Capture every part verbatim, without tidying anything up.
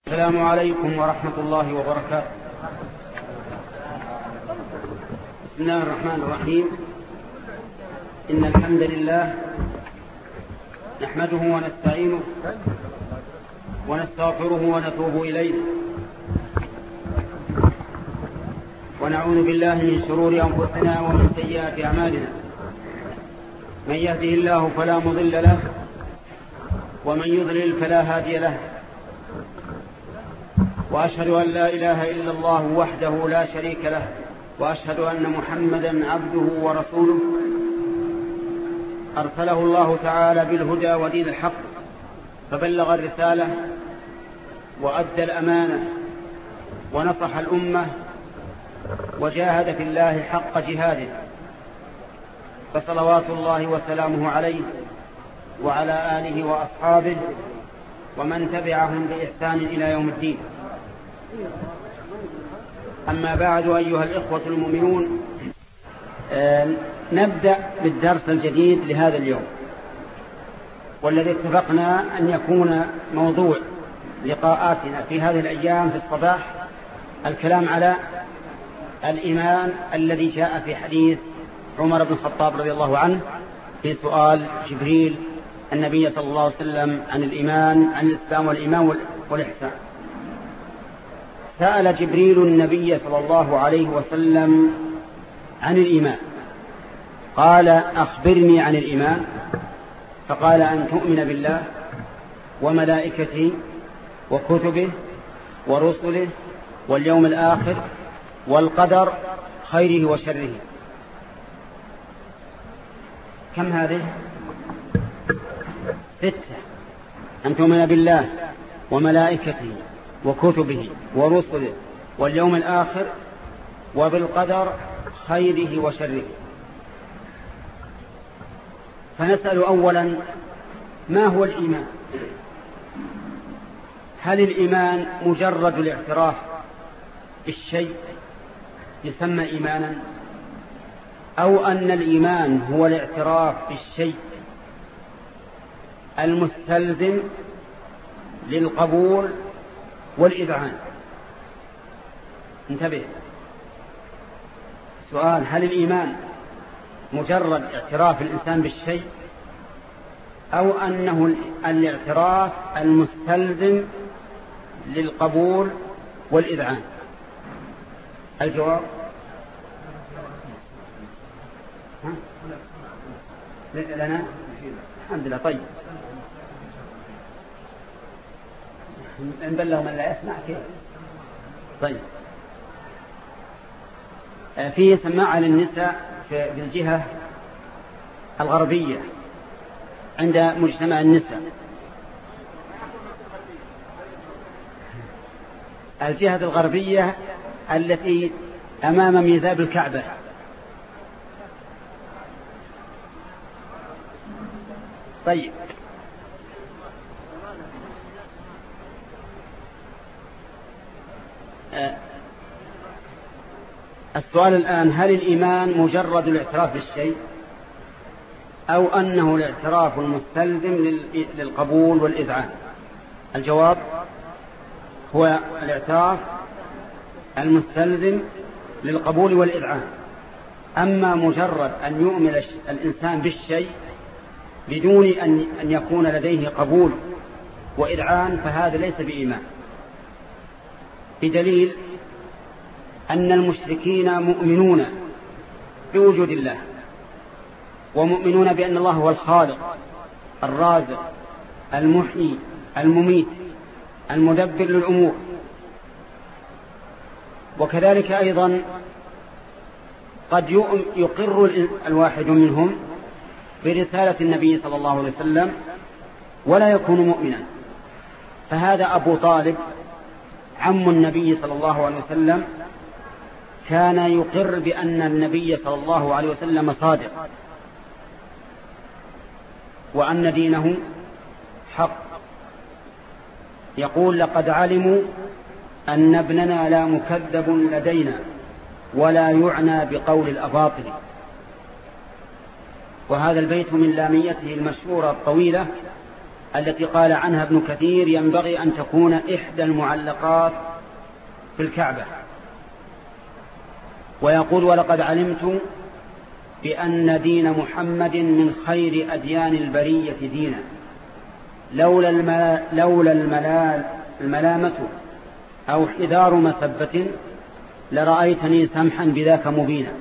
السلام عليكم ورحمة الله وبركاته. بسم الله الرحمن الرحيم. إن الحمد لله نحمده ونستعينه ونستغفره ونتوب إليه، ونعوذ بالله من شرور أنفسنا ومن سيئات أعمالنا. من يهده الله فلا مضل له، ومن يضلل فلا هادي له، وأشهد أن لا إله إلا الله وحده لا شريك له، وأشهد أن محمدا عبده ورسوله أرسله الله تعالى بالهدى ودين الحق، فبلغ الرسالة وأدى الأمانة ونصح الأمة وجاهد في الله حق جهاده، فصلوات الله وسلامه عليه وعلى آله وأصحابه ومن تبعهم بإحسان إلى يوم الدين. أما بعد، أيها الإخوة المؤمنون، آه نبدأ بالدرس الجديد لهذا اليوم، والذي اتفقنا أن يكون موضوع لقاءاتنا في هذه الأيام في الصباح الكلام على الإيمان الذي جاء في حديث عمر بن الخطاب رضي الله عنه في سؤال جبريل النبي صلى الله عليه وسلم عن الإيمان، عن الإسلام والإيمان والإحسان. سأل جبريل النبي صلى الله عليه وسلم عن الإيمان، قال: أخبرني عن الإيمان. فقال: أن تؤمن بالله وملائكته وكتبه ورسله واليوم الآخر والقدر خيره وشره. كم هذه؟ ستة. أن تؤمن بالله وملائكته وكتبه ورسله واليوم الآخر وبالقدر خيره وشره. فنسأل أولا: ما هو الإيمان؟ هل الإيمان مجرد الاعتراف بالشيء يسمى إيمانا، أو أن الإيمان هو الاعتراف بالشيء المستلزم للقبول والإذعان؟ انتبه، سؤال: هل الإيمان مجرد اعتراف الإنسان بالشيء، أو أنه الاعتراف المستلزم للقبول والإذعان؟ الجواب: ها؟ لنا الحمد لله. طيب، نبلغ من لا يسمع كيف؟ طيب، فيه سماعة للنساء في الجهة الغربية عند مجتمع النساء. الجهة الغربية التي أمام ميزاب الكعبة. طيب، السؤال الآن: هل الإيمان مجرد الاعتراف بالشيء، أو أنه الاعتراف المستلزم للقبول والإذعان؟ الجواب: هو الاعتراف المستلزم للقبول والإذعان. أما مجرد أن يؤمن الإنسان بالشيء بدون أن يكون لديه قبول وإذعان فهذا ليس بإيمان، بدليل أن المشركين مؤمنون بوجود الله، ومؤمنون بأن الله هو الخالق الرازق المحيي المميت المدبر للأمور. وكذلك أيضا قد يقر الواحد منهم برسالة النبي صلى الله عليه وسلم ولا يكون مؤمنا. فهذا أبو طالب عم النبي صلى الله عليه وسلم كان يقر بأن النبي صلى الله عليه وسلم صادق، وأن دينه حق. يقول: لقد علموا أن ابننا لا مكذب لدينا ولا يعنى بقول الأباطل. وهذا البيت من لاميته المشهورة الطويلة التي قال عنها ابن كثير ينبغي أن تكون إحدى المعلقات في الكعبة. ويقول: ولقد علمت بأن دين محمد من خير أديان البرية دينا، لولا, الملا لولا الملال الملامة أو حذار مسبة لرأيتني سمحا بذاك مبينا.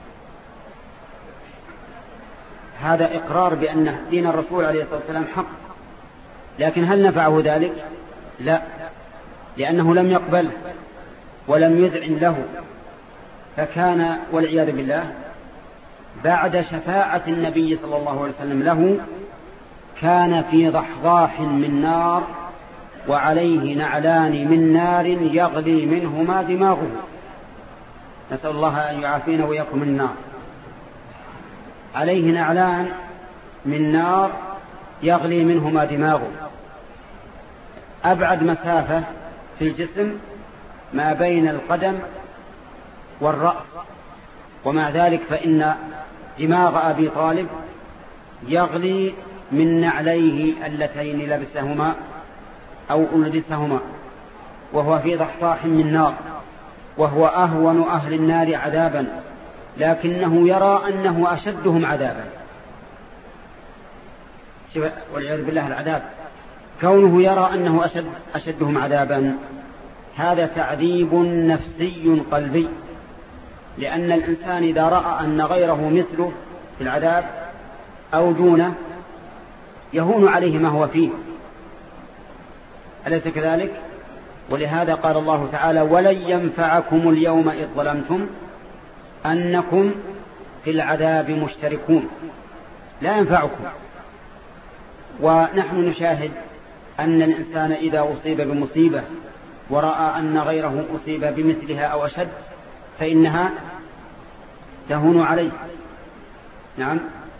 هذا إقرار بأن دين الرسول عليه الصلاة والسلام حق، لكن هل نفعه ذلك؟ لا، لأنه لم يقبله ولم يذعن له، فكان والعياذ بالله بعد شفاعة النبي صلى الله عليه وسلم له كان في ضحضاح من نار وعليه نعلان من نار يغلي منهما دماغه، نسأل الله أن يعافينا وإياكم من النار. عليه نعلان من نار يغلي منهما دماغه، أبعد مسافة في الجسم ما بين القدم والرأس، ومع ذلك فإن دماغ أبي طالب يغلي من نعليه اللتين لبسهما أو ألبسهما، وهو في ضحضاح من نار، وهو أهون أهل النار عذابا، لكنه يرى أنه أشدهم عذابا. والعياذ بالله العذاب، كونه يرى أنه أشد أشدهم عذابا، هذا تعذيب نفسي قلبي، لأن الإنسان إذا رأى أن غيره مثله في العذاب أو دونه يهون عليه ما هو فيه، أليس كذلك؟ ولهذا قال الله تعالى: ولن ينفعكم اليوم إذ ظلمتم أنكم في العذاب مشتركون. لا ينفعكم. ونحن نشاهد أن الإنسان إذا أصيب بمصيبة ورأى أن غيره أصيب بمثلها أو أشد فإنها تهون عليه. نعم.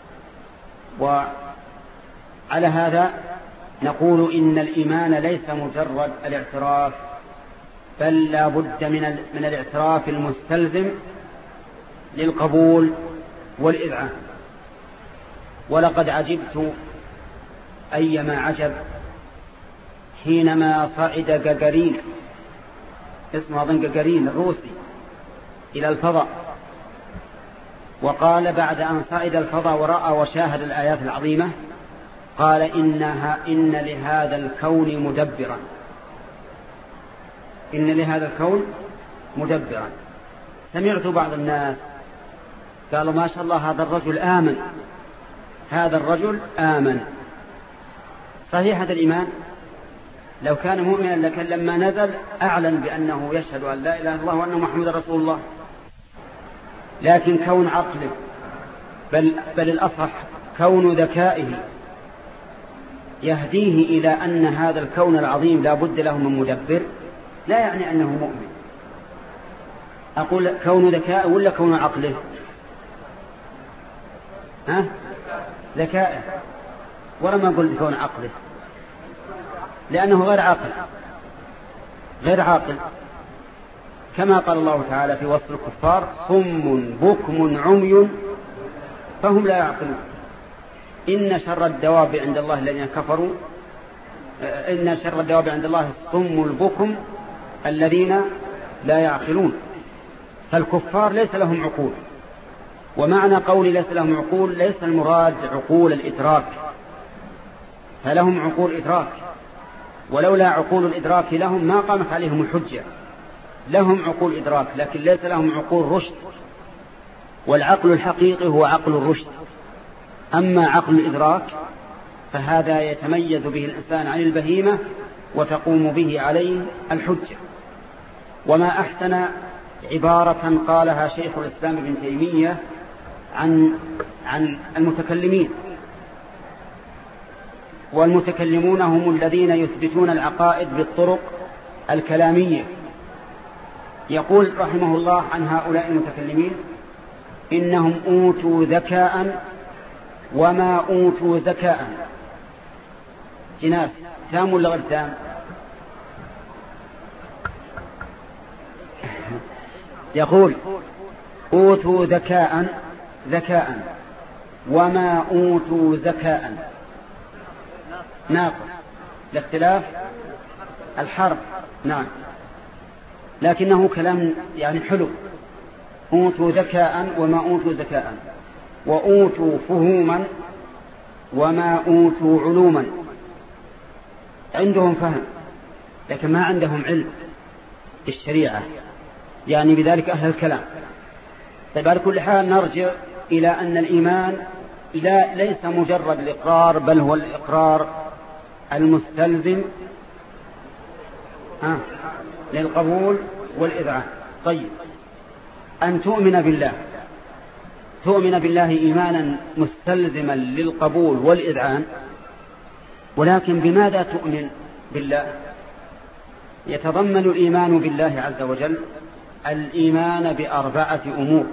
وعلى هذا نقول إن الإيمان ليس مجرد الاعتراف، بل لا بد من من الاعتراف المستلزم للقبول والإذعان. ولقد عجبت أيما عجب حينما صعد جاجارين، اسمه أظن جاجارين الروسي، إلى الفضاء، وقال بعد أن صعد الفضاء ورأى وشاهد الآيات العظيمة قال: إنها إن لهذا الكون مدبرا، إن لهذا الكون مدبرا. سمعت بعض الناس قالوا: ما شاء الله هذا الرجل آمن، هذا الرجل آمن. صحيح هذا الإيمان لو كان مؤمنا لكن لما نزل أعلن بأنه يشهد أن لا إله إلا الله وأن محمد رسول الله، لكن كون عقله بل, بل الأصح كون ذكائه يهديه إلى أن هذا الكون العظيم لا بد له من مدبر لا يعني أنه مؤمن. أقول كون ذكائه ولا كون عقله؟ ها؟ ذكائه، ولما أقول كون عقله لأنه غير عاقل، غير عاقل، كما قال الله تعالى في وصف الكفار: صم بكم عمي فهم لا يعقلون. إن شر الدواب عند الله الذين كفروا إن شر الدواب عند الله الصم البكم الذين لا يعقلون. فالكفار ليس لهم عقول، ومعنى قولي ليس لهم عقول ليس المراد عقول الإدراك، فلهم عقول إدراك، ولولا عقول الإدراك لهم ما قامت عليهم الحجة. لهم عقول إدراك لكن ليس لهم عقول رشد، والعقل الحقيقي هو عقل الرشد. أما عقل الإدراك فهذا يتميز به الإنسان عن البهيمة وتقوم به عليه الحجة. وما أحسن عبارة قالها شيخ الإسلام ابن تيمية عن عن المتكلمين. والمتكلمون هم الذين يثبتون العقائد بالطرق الكلامية. يقول رحمه الله عن هؤلاء المتكلمين: إنهم أوتوا ذكاء وما أوتوا ذكاء. جناس تام ولا غير تام؟ يقول: أوتوا ذكاء ذكاء وما أوتوا ذكاء. ناقص لاختلاف الحرف. نعم، لكنه كلام يعني حلو. أوتوا ذكاء وما أوتوا ذكاء، وأوتوا فهوما وما أوتوا علوما. عندهم فهم لكن ما عندهم علم بالشريعة، يعني بذلك أهل الكلام. طيب على كل حال نرجع إلى أن الإيمان لا ليس مجرد الإقرار، بل هو الإقرار المستلزم آه للقبول والإذعان. طيب أن تؤمن بالله، تؤمن بالله إيمانا مستلزما للقبول والإذعان، ولكن بماذا تؤمن بالله؟ يتضمن الإيمان بالله عز وجل الإيمان بأربعة أمور،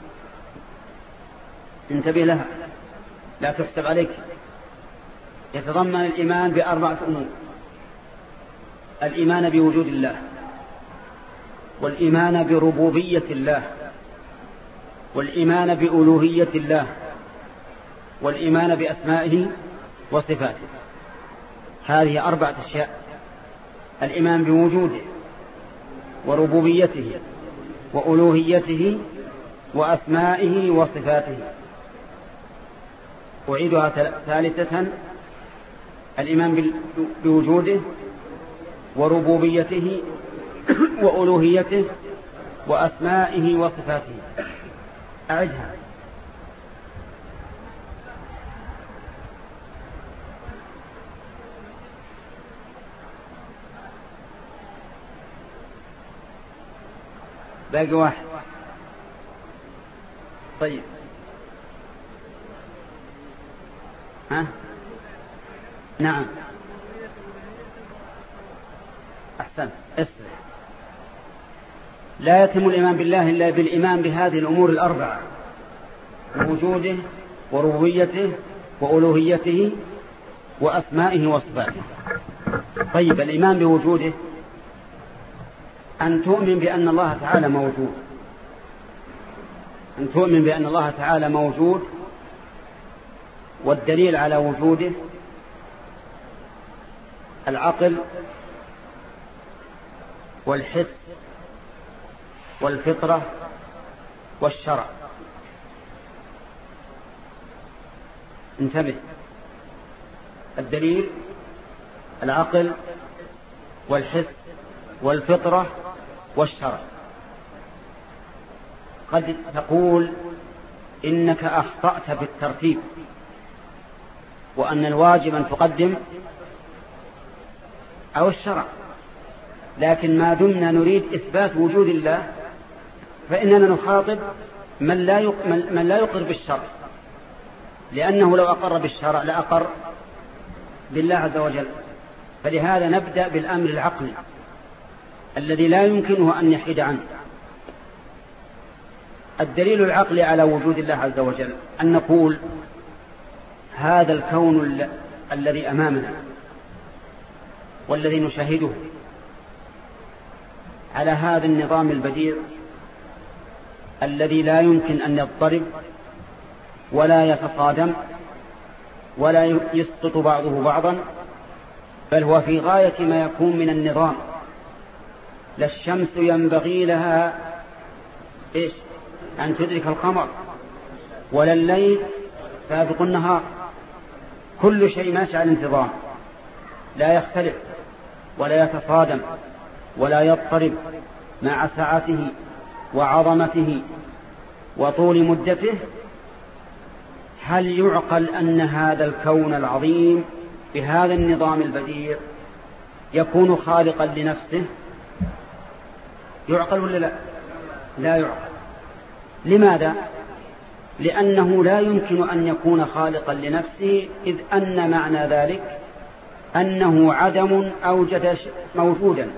انتبه لها لا تحسب عليك. يتضمن الإيمان بأربعة أمور: الإيمان بوجود الله، والإيمان بربوبية الله، والإيمان بألوهية الله، والإيمان بأسمائه وصفاته. هذه أربعة أشياء: الإيمان بوجوده وربوبيته وألوهيته وأسمائه وصفاته. أعيدها ثالثة: الإيمان بوجوده وربوبيته وألوهيته وأسمائه وصفاته. أعدها: باقي واحد. طيب ها نعم أحسن. اسمع، لا يتم الإيمان بالله إلا بالإيمان بهذه الأمور الأربعة: وجوده وربوبيته وألوهيته وأسمائه وصفاته. طيب الإيمان بوجوده أن تؤمن بأن الله تعالى موجود، أن تؤمن بأن الله تعالى موجود، والدليل على وجوده العقل والحس والفطرة والشرع. انتبه، الدليل العقل والحس والفطرة والشرع. قد تقول إنك أخطأت بالترتيب، وأن الواجب أن تقدم أو الشرع، لكن ما دمنا نريد إثبات وجود الله فإننا نخاطب من لا من لا يقر بالشرع، لأنه لو أقر بالشرع لأقر بالله عز وجل. فلهذا نبدأ بالأمر العقلي الذي لا يمكنه أن يحيد عنه. الدليل العقلي على وجود الله عز وجل أن نقول هذا الكون الذي أمامنا والذي نشاهده على هذا النظام البديع الذي لا يمكن أن يضطرب ولا يتصادم ولا يسقط بعضه بعضا، بل هو في غاية ما يكون من النظام. لا الشمس ينبغي لها إيش أن تدرك القمر، ولا الليل سابق النهار، كل شيء ماشي على الانتظام، لا يختلف ولا يتصادم ولا يضطرب، مع سعته وعظمته وطول مدته. هل يعقل أن هذا الكون العظيم بهذا النظام البديع يكون خالقا لنفسه؟ يعقل ولا لا؟ لا يعقل. لماذا؟ لأنه لا يمكن أن يكون خالقا لنفسه، إذ أن معنى ذلك أنه عدم أوجد موجودا.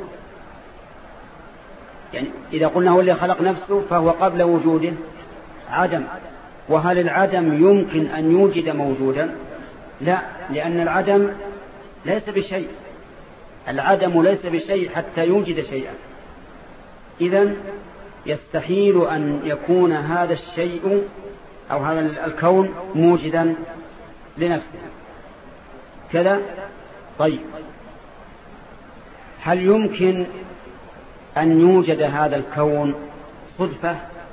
يعني إذا قلنا هو اللي خلق نفسه فهو قبل وجوده عدم. وهل العدم يمكن أن يوجد موجودا؟ لا، لأن العدم ليس بشيء، العدم ليس بشيء حتى يوجد شيئا. إذن يستحيل أن يكون هذا الشيء أو هذا الكون موجدا لنفسه. كذا طيب، هل يمكن أن يوجد هذا الكون صدفة؟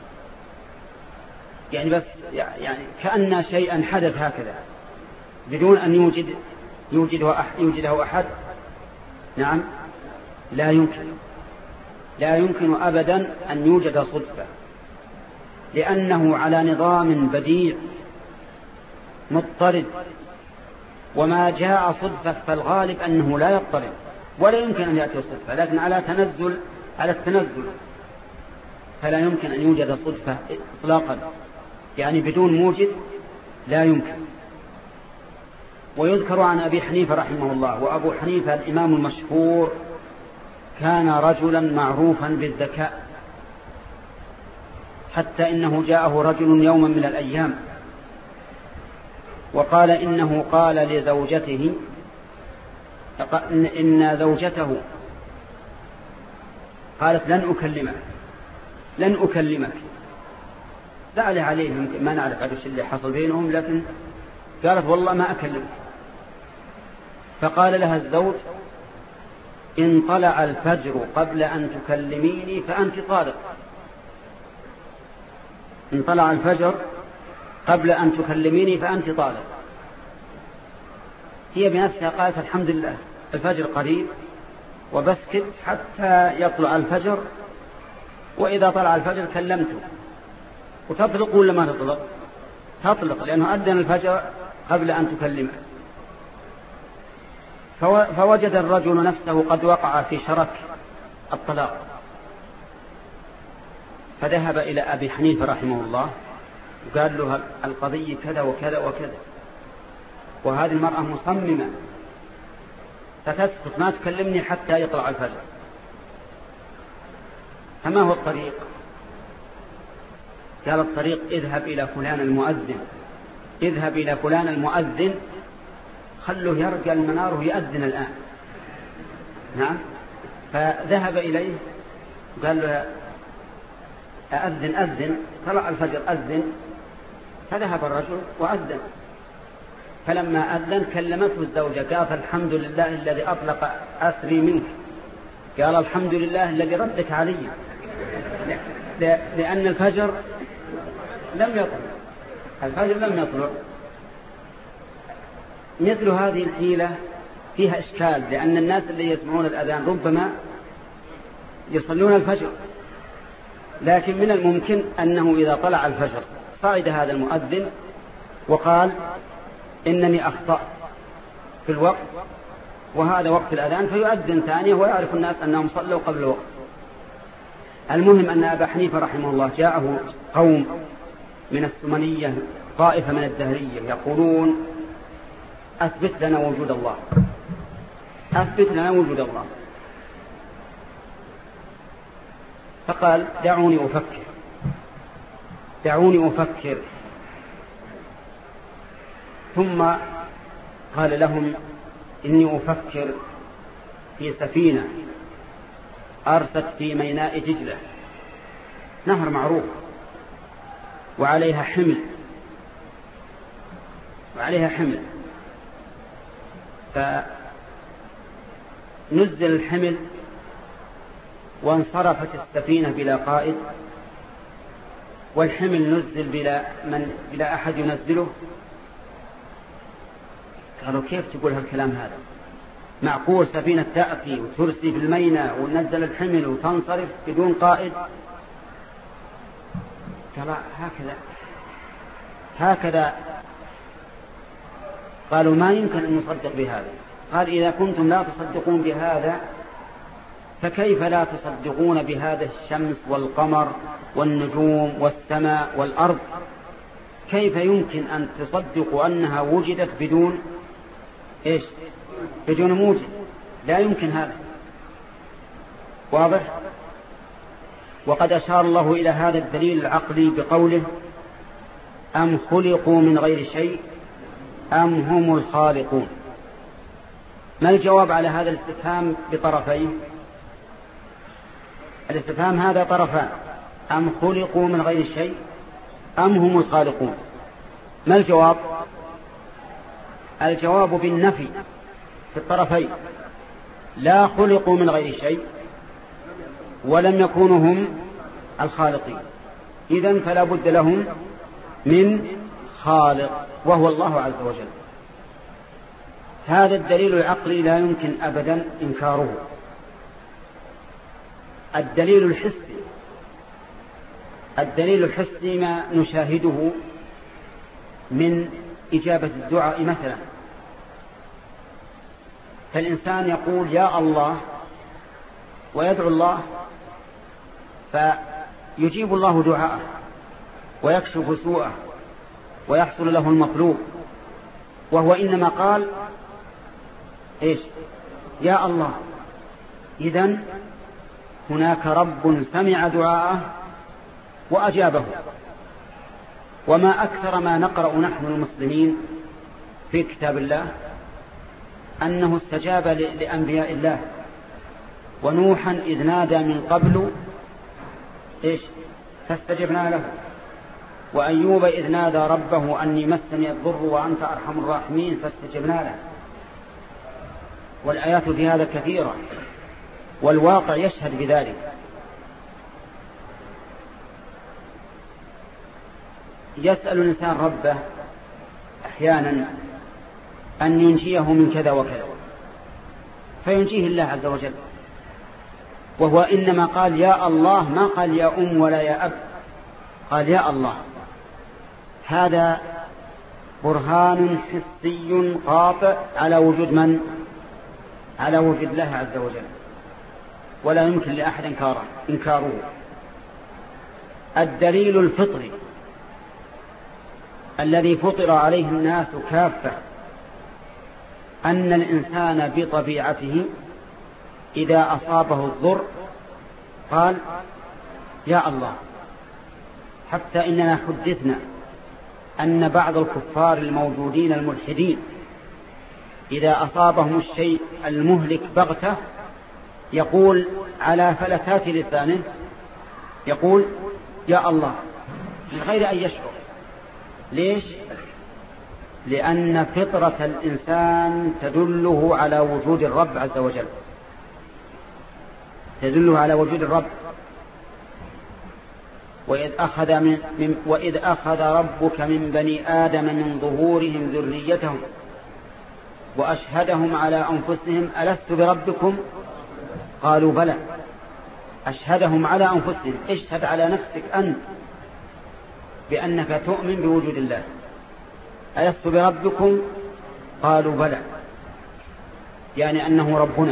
يعني بس يعني كأن شيئا حدث هكذا بدون أن يوجد يوجده أحد, يوجده أحد؟ نعم، لا يمكن، لا يمكن أبدا أن يوجد صدفة، لأنه على نظام بديع مضطرد، وما جاء صدفة فالغالب أنه لا يضطرد ولا يمكن أن يأتي صدفة، لكن على تنزل على التنزل فلا يمكن أن يوجد صدفة إطلاقا، يعني بدون موجد لا يمكن. ويذكر عن أبي حنيفة رحمه الله، وأبو حنيفة الإمام المشهور كان رجلا معروفا بالذكاء، حتى إنه جاءه رجل يوما من الأيام وقال إنه قال لزوجته إن زوجته قالت لن أكلمك لن أكلمك سأل عليه، ما نعرف هذا الشيء اللي حصل بينهم، لكن قالت والله ما أكلمك. فقال لها الزوج إن طلع الفجر قبل أن تكلميني فأنت طالق، إن طلع الفجر قبل أن تكلميني فأنت طالق. هي بنفسها قالت الحمد لله الفجر قريب وبسكت حتى يطلع الفجر، وإذا طلع الفجر كلمته. وتطلق ولا ما تطلق؟ تطلق، لأنه أذن الفجر قبل أن تكلمه. فوجد الرجل نفسه قد وقع في شرك الطلاق، فذهب إلى أبي حنيفة رحمه الله وقال له القضية كذا وكذا وكذا، وهذه المرأة مصممة فتسكت ما تكلمني حتى يطلع الفجر، فما هو الطريق؟ قال الطريق اذهب إلى فلان المؤذن، اذهب إلى فلان المؤذن خله يرجع المنار ويأذن الآن. نعم، فذهب إليه قال له أأذن أذن، طلع الفجر أذن، فذهب الرجل وأذن. فلما أذن كلمته الزوجة قالت الحمد لله الذي أطلق أسري منك، قال الحمد لله الذي ردك علي، لأن الفجر لم يطلع، الفجر لم يطلع. مثل هذه الحيلة فيها إشكال، لأن الناس اللي يسمعون الأذان ربما يصلون الفجر، لكن من الممكن أنه إذا طلع الفجر صعد هذا المؤذن وقال إنني أخطأت في الوقت وهذا وقت الأذان، فيؤذن ثانية ويعرف الناس أنهم صلوا قبل الوقت. المهم أن أبا حنيفة رحمه الله جاءه قوم من السمنية طائفة من الدهرية يقولون أثبت لنا وجود الله، أثبت لنا وجود الله. فقال دعوني أفكر دعوني أفكر ثم قال لهم إني أفكر في سفينة أرست في ميناء دجلة، نهر معروف، وعليها حمل وعليها حمل فنزل الحمل وانصرفت السفينة بلا قائد، والحمل نزل بلا من بلا أحد ينزله. قالوا كيف تقول هالكلام هذا؟ معقول سفينة تأتي وترسي في الميناء ونزل الحمل وتنصرف بدون قائد؟ قال هكذا هكذا قالوا ما يمكن أن نصدق بهذا. قال إذا كنتم لا تصدقون بهذا فكيف لا تصدقون بهذا الشمس والقمر والنجوم والسماء والأرض؟ كيف يمكن أن تصدقوا أنها وجدت بدون إيش؟ بدون موجد؟ لا يمكن هذا. واضح؟ وقد أشار الله إلى هذا الدليل العقلي بقوله أم خلقوا من غير شيء أم هم الخالقون. ما الجواب على هذا الاستفهام بطرفين؟ الاستفهام هذا طرفان، أم خلقوا من غير شيء أم هم الخالقون. ما الجواب؟ الجواب بالنفي، في الطرفين، لا خلقوا من غير شيء ولم يكونوا هم الخالقين، إذن فلا بد لهم من خالق وهو الله عز وجل. هذا الدليل العقلي لا يمكن أبدا إنكاره. الدليل الحسي الدليل الحسي ما نشاهده من إجابة الدعاء مثلا، فالإنسان يقول يا الله ويدعو الله فيجيب الله دعاءه ويكشف سوءه ويحصل له المطلوب، وهو إنما قال إيش؟ يا الله. إذن هناك رب سمع دعاءه وأجابه. وما أكثر ما نقرأ نحن المسلمين في كتاب الله أنه استجاب لأنبياء الله، ونوحا إذ نادى من قبل إيش؟ فاستجبنا له، وأيوب إذ نادى ربه أني مسني الضر وأنت أرحم الراحمين فاستجبنا له. والآيات في هذا كثيرة والواقع يشهد بذلك. يسأل الإنسان ربه أحيانا أن ينجيه من كذا وكذا فينجيه الله عز وجل، وهو إنما قال يا الله، ما قال يا أم ولا يا أب، قال يا الله. هذا برهان حسي قاطع على وجود من؟ على وجود الله عز وجل، ولا يمكن لأحد إنكاره. الدليل الفطري الذي فطر عليه الناس كافة أن الإنسان بطبيعته إذا أصابه الضر قال يا الله. حتى إننا حدثنا أن بعض الكفار الموجودين الملحدين إذا أصابهم الشيء المهلك بغتة يقول على فلتات لسانه يقول يا الله من غير أن يشعر. ليش؟ لأن فطرة الإنسان تدله على وجود الرب عز وجل، تدله على وجود الرب. وإذ أخذ, من من وإذ أخذ ربك من بني آدم من ظهورهم ذريتهم وأشهدهم على أنفسهم ألست بربكم قالوا بلى. أشهدهم على أنفسهم، اشهد على نفسك أنت بأنك تؤمن بوجود الله. ألست بربكم قالوا بلى، يعني أنه ربنا.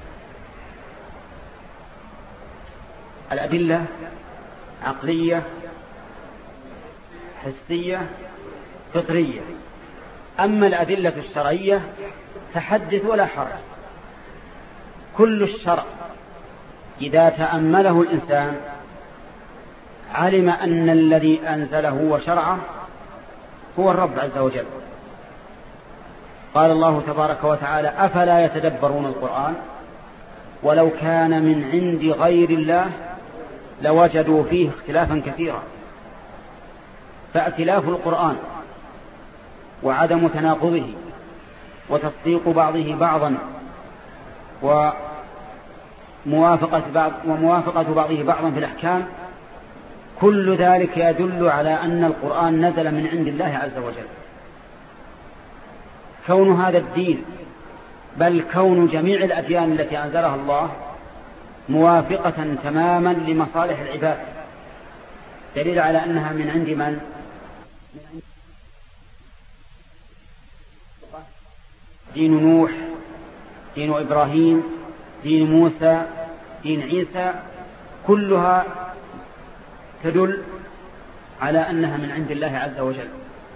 الأدلة عقلية حسية فطرية. أما الأدلة الشرعية فحدث ولا حرج. كل الشرع إذا تأمله الإنسان علم أن الذي أنزله وشرعه هو الرب عز وجل. قال الله تبارك وتعالى أفلا يتدبرون القرآن ولو كان من عند غير الله لوجدوا فيه اختلافا كثيرا. فائتلاف القرآن وعدم تناقضه وتصديق بعضه بعضا وموافقة, بعض وموافقة بعضه بعضا في الأحكام، كل ذلك يدل على أن القرآن نزل من عند الله عز وجل. كون هذا الدين بل كون جميع الأديان التي أنزلها الله موافقة تماما لمصالح العباد دليل على أنها من عند من؟ دين نوح، دين إبراهيم، دين موسى، دين عيسى، كلها تدل على أنها من عند الله عز وجل.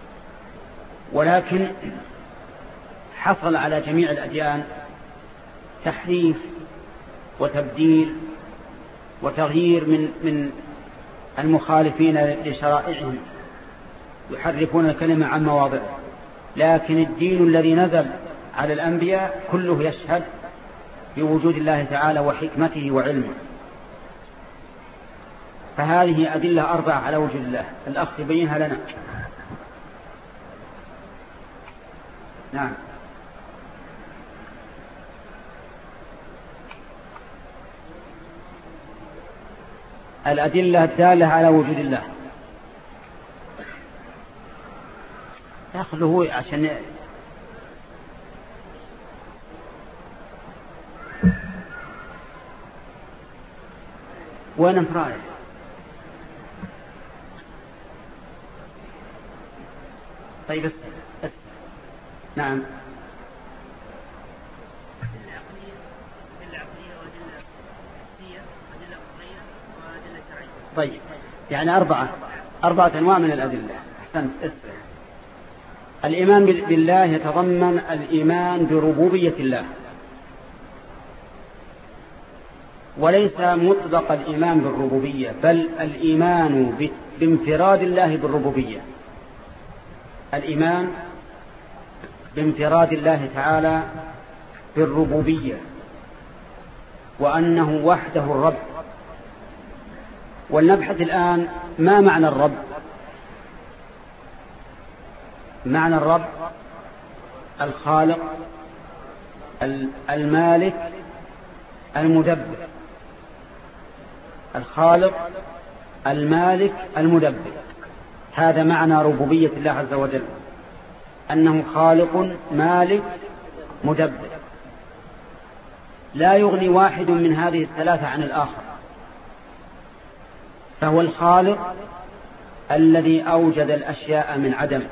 ولكن حصل على جميع الأديان تحريف وتبديل وتغيير من من المخالفين لشرائعهم، يحرفون الكلمة عن مواضعه. لكن الدين الذي نزل على الأنبياء كله يشهد بوجود الله تعالى وحكمته وعلمه. فهذه أدلة أربعة على وجود الله. الأخ يبينها لنا. نعم. الأدلة الدالة على وجود الله. يأخذه عشان وين انفراية. طيب بس. بس. نعم. طيب يعني أربعة أربعة أنواع من الأدلة. أحسنت. اسمع. الإيمان بالله يتضمن الإيمان بربوبية الله، وليس مطلق الإيمان بالربوبية، بل الإيمان بانفراد الله بالربوبية. الإيمان بانفراد الله تعالى بالربوبية، وأنه وحده الرب. ولنبحث الآن ما معنى الرب. معنى الرب الخالق المالك المدبر. الخالق المالك المدبر، هذا معنى ربوبية الله عز وجل، أنه خالق مالك مدبر. لا يغني واحد من هذه الثلاثة عن الآخر. فهو الخالق الذي أوجد الأشياء من عدم،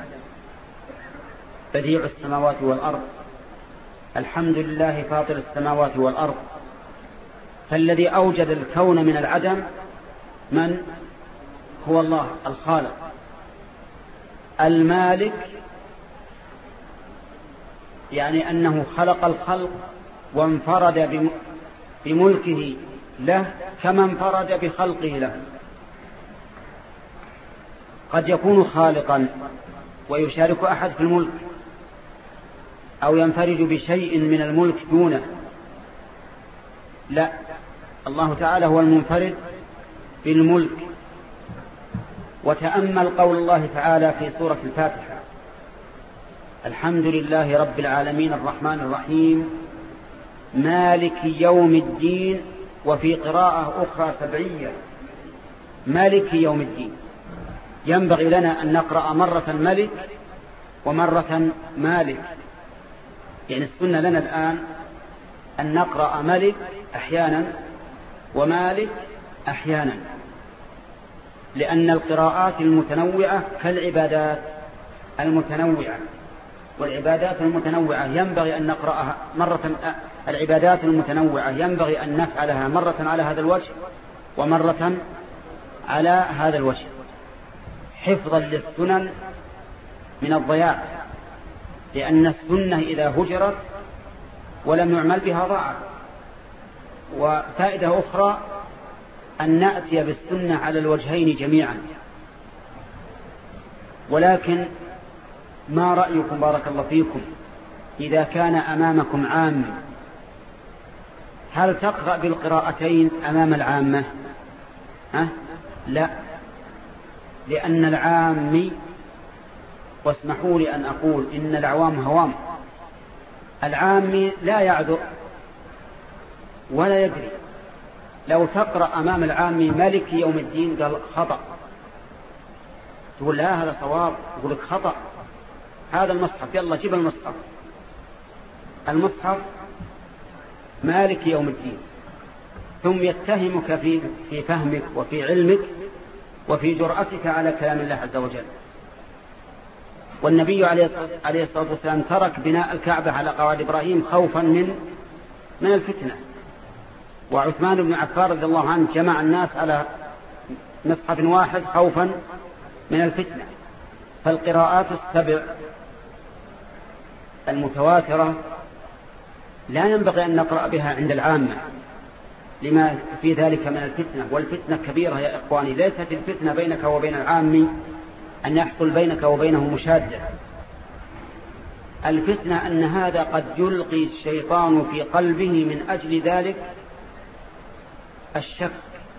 بديع السماوات والأرض، الحمد لله فاطر السماوات والأرض. فالذي أوجد الكون من العدم من هو الله الخالق. المالك يعني أنه خلق الخلق وانفرد بملكه له كما انفرد بخلقه له. قد يكون خالقا ويشارك أحد في الملك، أو ينفرد بشيء من الملك دونه. لا، الله تعالى هو المنفرد بالملك. وتأمل قول الله تعالى في سورة الفاتحة: الحمد لله رب العالمين الرحمن الرحيم مالك يوم الدين. وفي قراءة أخرى سبعية مالك يوم الدين. ينبغي لنا أن نقرأ مرة ملك ومرة مالك، يعني السنة لنا الآن أن نقرأ ملك أحيانا ومالك أحيانا، لأن القراءات المتنوعة كالعبادات المتنوعة، والعبادات المتنوعة ينبغي أن نقرأها مرة. العبادات المتنوعة ينبغي أن نفعلها مرة على هذا الوجه ومرة على هذا الوجه، حفظا للسنن من الضياع، لأن السنة إذا هجرت ولم يعمل بها ضاعت. وفائدة أخرى أن نأتي بالسنة على الوجهين جميعا. ولكن ما رأيكم بارك الله فيكم إذا كان أمامكم عام، هل تقرأ بالقراءتين أمام العامة؟ ها؟ لا، لأن العام، واسمحوا لي أن أقول إن العوام هوام، العام لا يعذر ولا يدري. لو تقرأ أمام العام مالك يوم الدين قال خطأ، تقول لا هذا صواب، يقول لك خطأ، هذا المصحف، يلا جيب المصحف. المصحف مالك يوم الدين، ثم يتهمك في في فهمك وفي علمك وفي جرأتك على كلام الله عز وجل. والنبي عليه الصلاة والسلام ترك بناء الكعبة على قواعد إبراهيم خوفا من من الفتنة. وعثمان بن عفان رضي الله عنه جمع الناس على مصحف واحد خوفا من الفتنة. فالقراءات السبع المتواترة لا ينبغي أن نقرأ بها عند العامة لما في ذلك من الفتنة، والفتنة كبيرة يا إخواني. ليست الفتنة بينك وبين العام أن يحصل بينك وبينه مشادة. الفتنة أن هذا قد يلقي الشيطان في قلبه من أجل ذلك الشك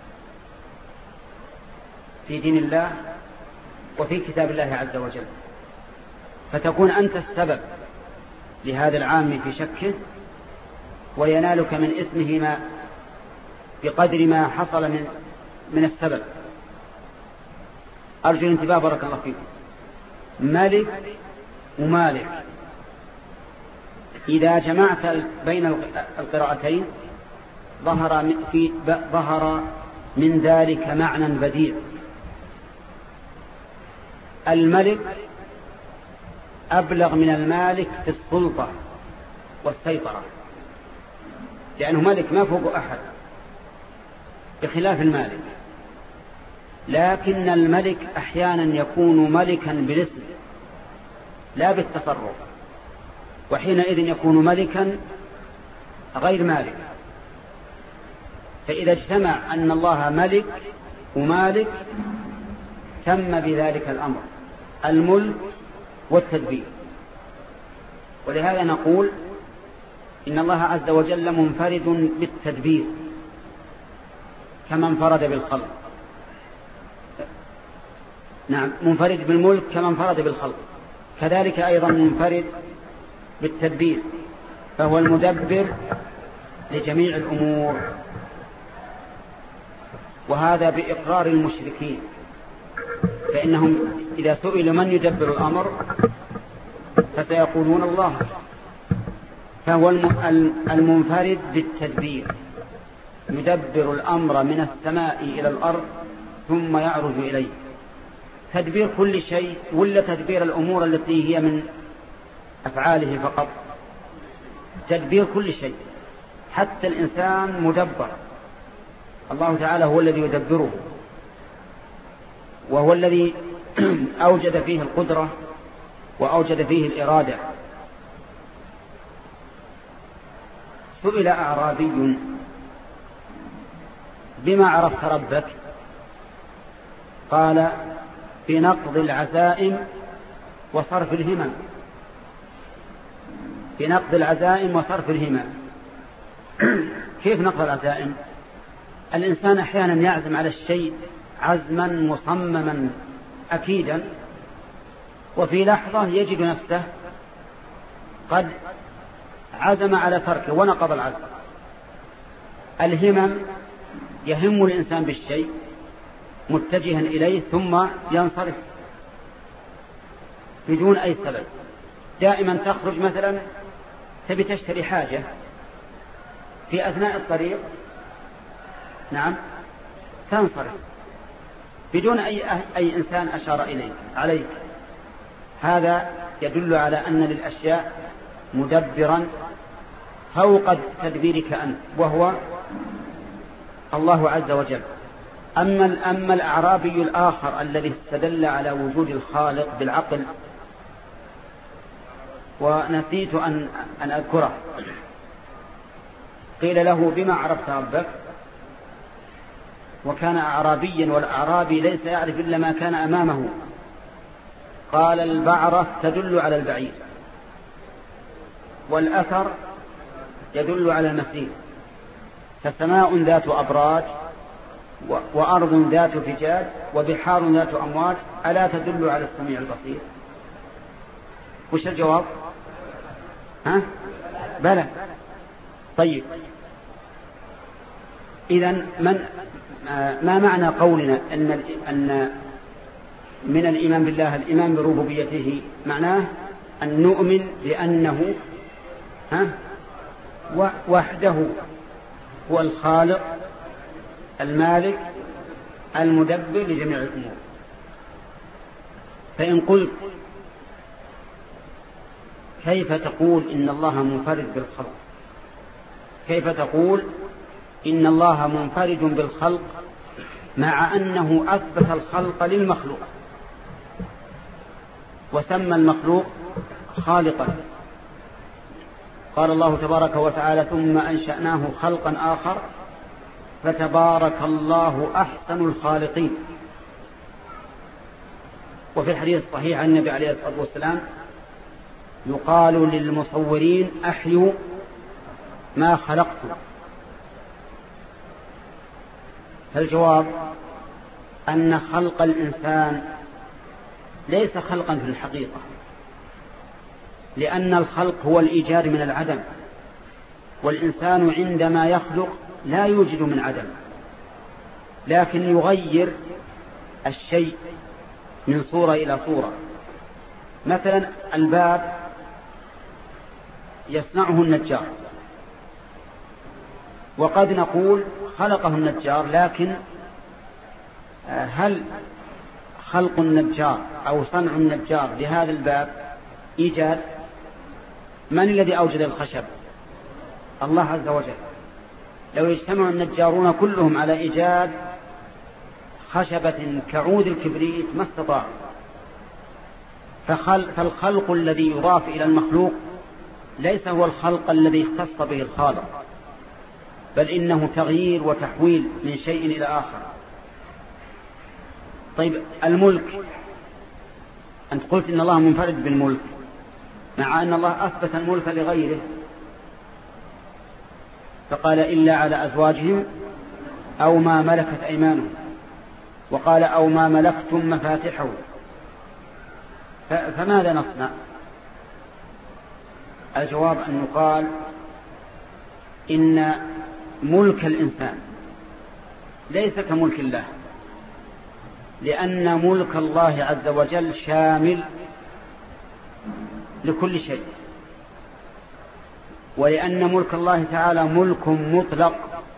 في دين الله وفي كتاب الله عز وجل، فتكون أنت السبب لهذا العام في شكه، وينالك من إثمه ما بقدر ما حصل من من السبب. أرجو الانتباه بارك الله فيكم. ملك ومالك إذا جمعت بين القراءتين ظهر في ظهر من ذلك معنى بديع. الملك أبلغ من المالك في السلطة والسيطرة، لأنه ملك ما فوق أحد بخلاف المالك. لكن الملك أحيانا يكون ملكا بالاسم لا بالتصرف، وحينئذ يكون ملكا غير مالك. فإذا اجتمع أن الله ملك ومالك تم بذلك الأمر الملك والتدبير. ولهذا نقول إن الله عز وجل منفرد بالتدبير كما انفرد بالخلق. نعم، منفرد بالملك كما انفرد بالخلق، كذلك أيضا منفرد بالتدبير، فهو المدبر لجميع الأمور. وهذا بإقرار المشركين، فإنهم إذا سئلوا من يدبر الأمر فسيقولون الله. فهو المنفرد بالتدبير، يدبر الأمر من السماء إلى الأرض ثم يعرج إليه. تدبير كل شيء ولا تدبير الأمور التي هي من أفعاله فقط؟ تدبير كل شيء، حتى الإنسان مدبر. الله تعالى هو الذي يدبره، وهو الذي أوجد فيه القدرة وأوجد فيه الإرادة. سئل أعرابي بما عرفت ربك؟ قال بنقض العزائم وصرف الهمم. بنقض العزائم وصرف الهمم. كيف نقض العزائم؟ الإنسان أحيانا يعزم على الشيء عزما مصمما أكيدا، وفي لحظة يجد نفسه قد عزم على تركه ونقض العزم. الهمم يهم الإنسان بالشيء متجها إليه ثم ينصرف بدون أي سبب. دائما تخرج مثلا تبي تشتري حاجة، في أثناء الطريق نعم تنصرف بدون أي, أي إنسان أشار إليك عليك. هذا يدل على أن للأشياء مدبرا فوق تدبيرك أنت، وهو الله عز وجل. أما, أما الأعرابي الآخر الذي استدل على وجود الخالق بالعقل، ونسيت أن, أن أذكره، قيل له بما عرفت ربك؟ وكان أعرابيا، والأعرابي ليس يعرف إلا ما كان أمامه. قال البعرة تدل على البعير، والأثر يدل على المسير، فسماء ذات أبراج وأرض ذات فجاج وبحار ذات أمواج ألا تدل على السميع البصير؟ وش الجواب؟ ها؟ بلى. طيب، إذن من ما معنى قولنا أن أن من الإيمان بالله الإيمان بربوبيته؟ معناه أن نؤمن بأنه ها وحده هو الخالق المالك المدبر لجميع الأمور. فإن قلت كيف تقول إن الله منفرد بالخلق؟ كيف تقول إن الله منفرد بالخلق مع أنه أثبت الخلق للمخلوق وسمى المخلوق خالقا؟ قال الله تبارك وتعالى ثم أنشأناه خلقا آخر فتبارك الله أحسن الخالقين. وفي الحديث الصحيح عن النبي عليه الصلاة والسلام يقال للمصورين أحيوا ما خلقتم. فالجواب أن خلق الإنسان ليس خلقا في الحقيقة، لأن الخلق هو الإيجاد من العدم، والإنسان عندما يخلق لا يوجد من عدم، لكن يغير الشيء من صورة إلى صورة. مثلا الباب يصنعه النجار، وقد نقول خلقه النجار، لكن هل خلق النجار أو صنع النجار لهذا الباب إيجاد؟ من الذي أوجد الخشب؟ الله عز وجل. لو اجتمع النجارون كلهم على إيجاد خشبة كعود الكبريت ما استطاع. فالخلق الذي يضاف إلى المخلوق ليس هو الخلق الذي اختص به الخالق، بل إنه تغيير وتحويل من شيء إلى آخر. طيب الملك، أنت قلت إن الله منفرد بالملك، مع أن الله أثبت الملك لغيره، فقال إلا على أزواجهم أو ما ملكت أيمانهم، وقال أو ما ملكتم مفاتحه. فماذا نصنع؟ الجواب أن يقال إن ملك الإنسان ليس كملك الله، لأن ملك الله عز وجل شامل لكل شيء، ولأن ملك الله تعالى ملك مطلق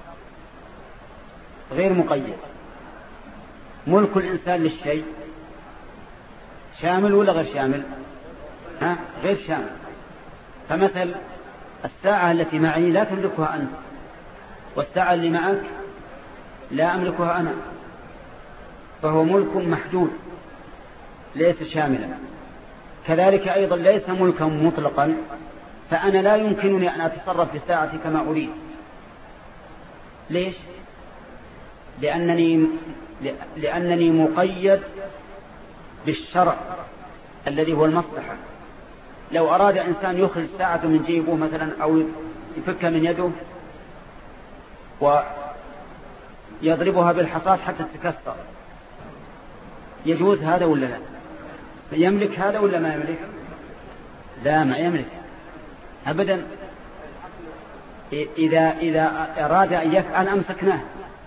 غير مقيد. ملك الإنسان للشيء شامل ولا غير شامل؟ ها؟ غير شامل. فمثل الساعة التي معي لا تملكها أنت، والساعة اللي معك لا أملكها أنا، فهو ملك محدود ليس شاملا. كذلك أيضا ليس ملكا مطلقا، فأنا لا يمكنني أن أتصرف في ساعتي كما أريد. ليش؟ لأنني, لأنني مقيد بالشرع الذي هو المصلحة. لو أراد إنسان يخرج ساعة من جيبه مثلا أو يفك من يده ويضربها بالحصاة حتى تتكسر، يجوز هذا ولا لا؟ يملك هذا ولا ما يملك؟ لا، ما يملك أبدا. إذا, إذا أراد أن يفعل أمسكناه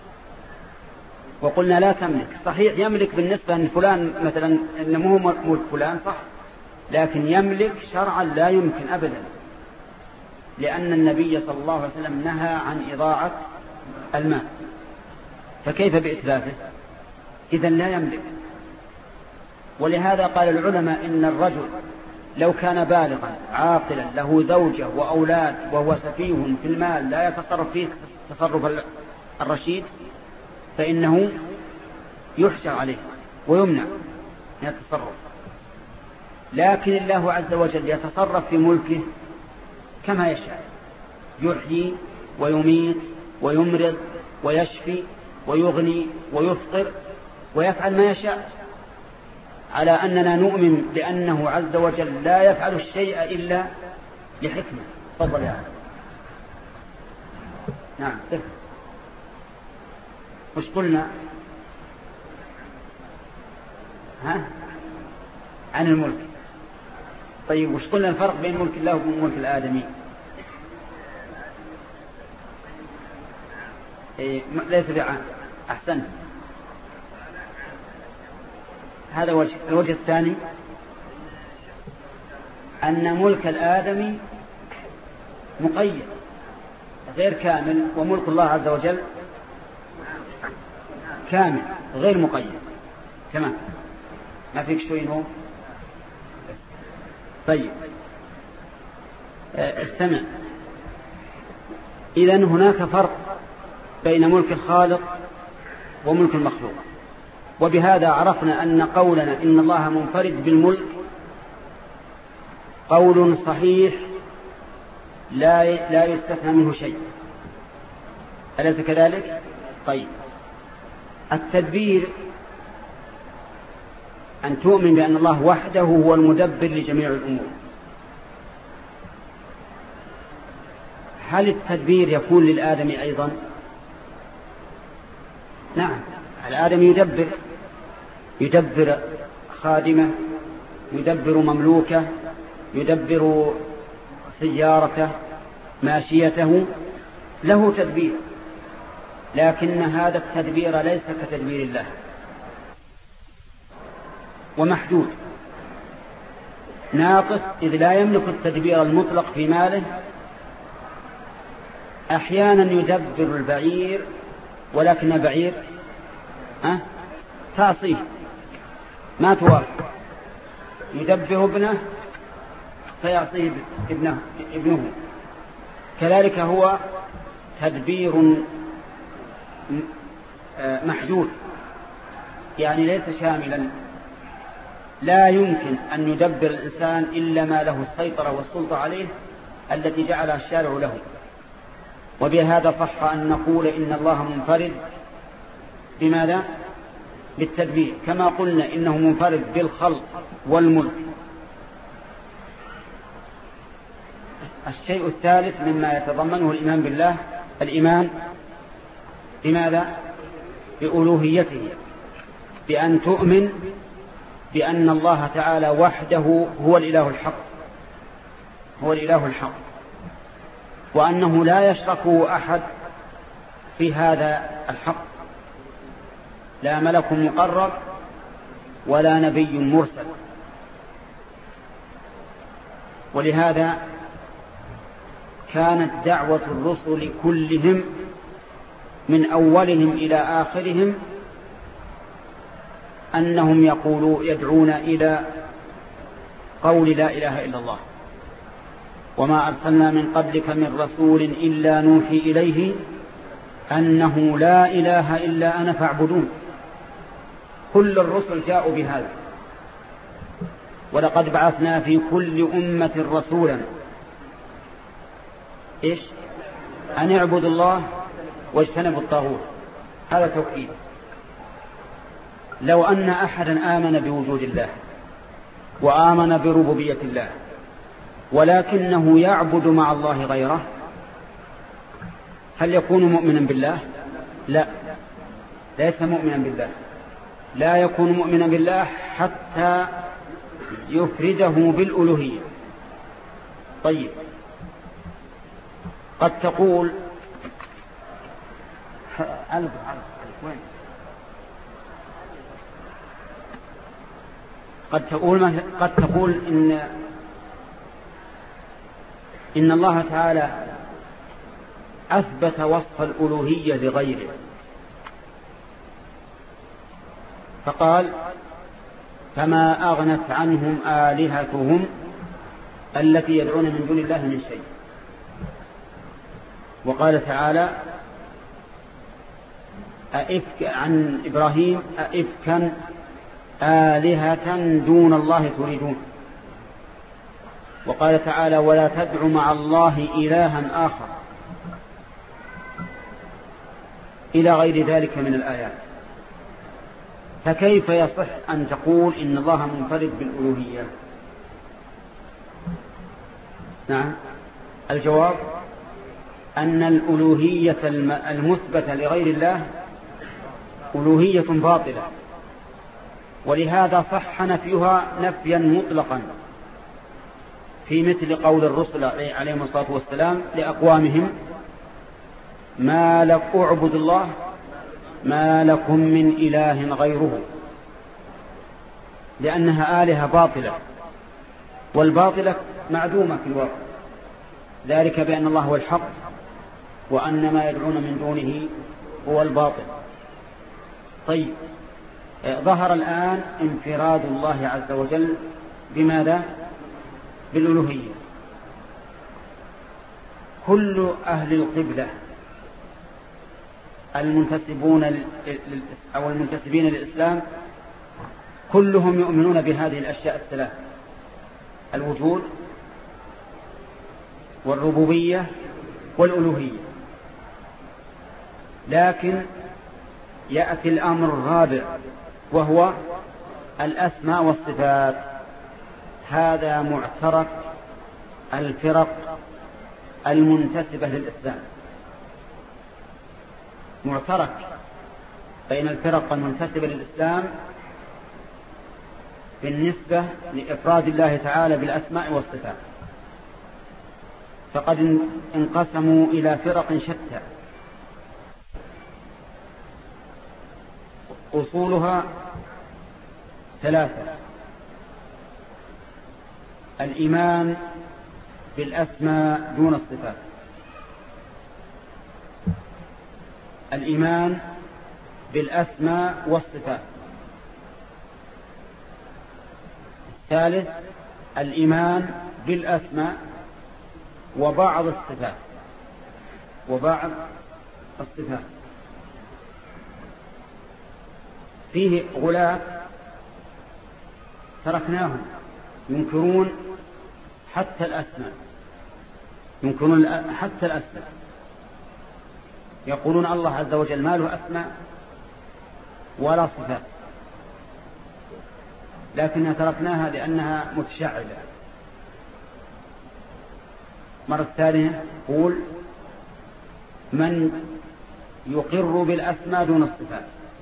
وقلنا لا تملك. صحيح يملك بالنسبة أن فلان مثلا إنه هو ملك فلان، صح، لكن يملك شرعا لا يمكن أبدا، لأن النبي صلى الله عليه وسلم نهى عن إضاعة المال، فكيف بإتلافه؟ إذن لا يملك. ولهذا قال العلماء إن الرجل لو كان بالغا عاقلا له زوجة وأولاد وهو سفيه في المال لا يتصرف فيه تصرف الرشيد، فإنه يحجر عليه ويمنع من التصرف. لكن الله عز وجل يتصرف في ملكه كما يشاء، يحيي ويميت ويمرض ويشفي ويغني ويفطر ويفعل ما يشاء، على أننا نؤمن بأنه عز وجل لا يفعل الشيء إلا لحكمة. تفضل يا أخي. نعم، تفضل. وش قلنا؟ ها؟ عن الملك. طيب وش قلنا الفرق بين ملك الله وبين ملك الآدمي؟ إيه ليس بعام. أحسنت. هذا وجه. الوجه الثاني أن ملك الآدمي مقيد غير كامل، وملك الله عز وجل كامل غير مقيد. تمام، ما فيك شوي نوم. طيب استمع. إذن هناك فرق بين ملك الخالق وملك المخلوق، وبهذا عرفنا أن قولنا إن الله منفرد بالملك قول صحيح لا لا يستثنى منه شيء، أليس كذلك؟ طيب التدبير أن تؤمن بأن الله وحده هو المدبر لجميع الأمور. هل التدبير يكون للآدمي أيضا؟ نعم، الآدمي يدبر يدبر خادمه، يدبر مملوكه، يدبر سيارته، ماشيته، له تدبير. لكن هذا التدبير ليس كتدبير الله، ومحدود ناقص، إذ لا يملك التدبير المطلق في ماله. أحيانا يدبر البعير ولكن البعير أه؟ تعصيه ما توافق، يدبر ابنه فيعصيه ابنه, ابنه. كذلك هو تدبير محدود، يعني ليس شاملا، لا يمكن أن يدبر الإنسان إلا ما له السيطرة والسلطة عليه التي جعلها الشارع له. وبهذا صح أن نقول إن الله منفرد بماذا؟ بالتدبير، كما قلنا إنه منفرد بالخلق والملك. الشيء الثالث مما يتضمنه الإيمان بالله الإيمان بماذا؟ بألوهيته، بأن تؤمن بأن الله تعالى وحده هو الإله الحق، هو الإله الحق، وأنه لا يشركه أحد في هذا الحق، لا ملك مقرب ولا نبي مرسل. ولهذا كانت دعوة الرسل كلهم من أولهم إلى آخرهم أنهم يقولوا يدعون إلى قول لا إله إلا الله. وما أرسلنا من قبلك من رسول إلا نوحي إليه أنه لا إله إلا أنا فاعبدون. كل الرسل جاءوا بهذا. ولقد بعثنا في كل أمة رسولا إيش؟ أن يعبدوا الله واجتنبوا الطاغوت. هذا توحيد. لو أن أحدا آمن بوجود الله وآمن بربوبية الله ولكنه يعبد مع الله غيره، هل يكون مؤمنا بالله؟ لا، ليس مؤمنا بالله. لا يكون مؤمنا بالله حتى يفرده بالألوهية. طيب، قد تقول ألف وين قد تقول قد تقول إن إن الله تعالى أثبت وصف الألوهية لغيره، فقال فما أغنت عنهم آلهتهم التي يدعون من دون الله من شيء. وقال تعالى أئفك عن إبراهيم أئفكا آلهة دون الله تريدون. وقال تعالى ولا تدع مع الله إلها آخر، إلى غير ذلك من الآيات. فكيف يصح أن تقول إن الله منفرد بالألوهية؟ نعم، الجواب أن الألوهية المثبتة لغير الله ألوهية باطلة، ولهذا صح نفيها نفيا مطلقا في مثل قول الرسل عليهم الصلاة والسلام لأقوامهم ما لك أعبد الله ما لكم من إله غيره، لأنها آلهة باطلة، والباطلة معدومة في الواقع، ذلك بأن الله هو الحق وأن ما يدعون من دونه هو الباطل. طيب، ظهر الآن انفراد الله عز وجل بماذا؟ بالألوهية. كل أهل القبلة المنتسبون أو المنتسبين للإسلام كلهم يؤمنون بهذه الأشياء الثلاث: الوجود والربوبية والألوهية. لكن يأتي الأمر الرابع وهو الأسماء والصفات. هذا معترك الفرق المنتسبة للإسلام، معترك بين الفرق المنتسبة للإسلام بالنسبة لإفراد الله تعالى بالأسماء والصفات. فقد انقسموا إلى فرق شتى، أصولها ثلاثة: الإيمان بالأسماء دون الصفات، الإيمان بالأسماء والصفات. الثالث الإيمان بالأسماء وبعض الصفات وبعض الصفات. فيه غلاة تركناهم ينكرون حتى الأسماء، ينكرون حتى الأسماء، يقولون الله عز وجل ما له أسماء ولا صفات، لكنها تركناها لأنها متشعبة. مرة ثانية قول من يقر بالأسماء دون الصفات،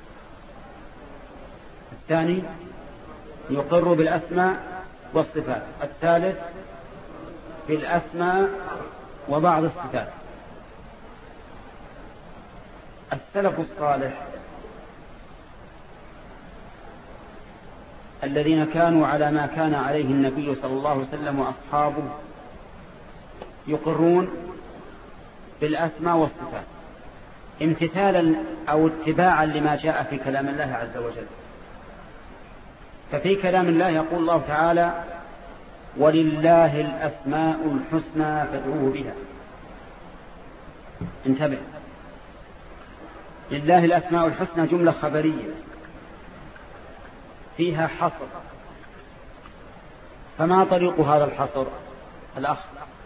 الثاني يقر بالأسماء والصفات، الثالث بالأسماء وبعض الصفات. السلف الصالح الذين كانوا على ما كان عليه النبي صلى الله عليه وسلم وأصحابه يقرون بالأسماء والصفات امتثالا أو اتباعا لما جاء في كلام الله عز وجل. ففي كلام الله يقول الله تعالى: ولله الأسماء الحسنى فادعوه بها. انتبه، لله الأسماء الحسنى جملة خبرية فيها حصر، فما طريق هذا الحصر؟ الأخ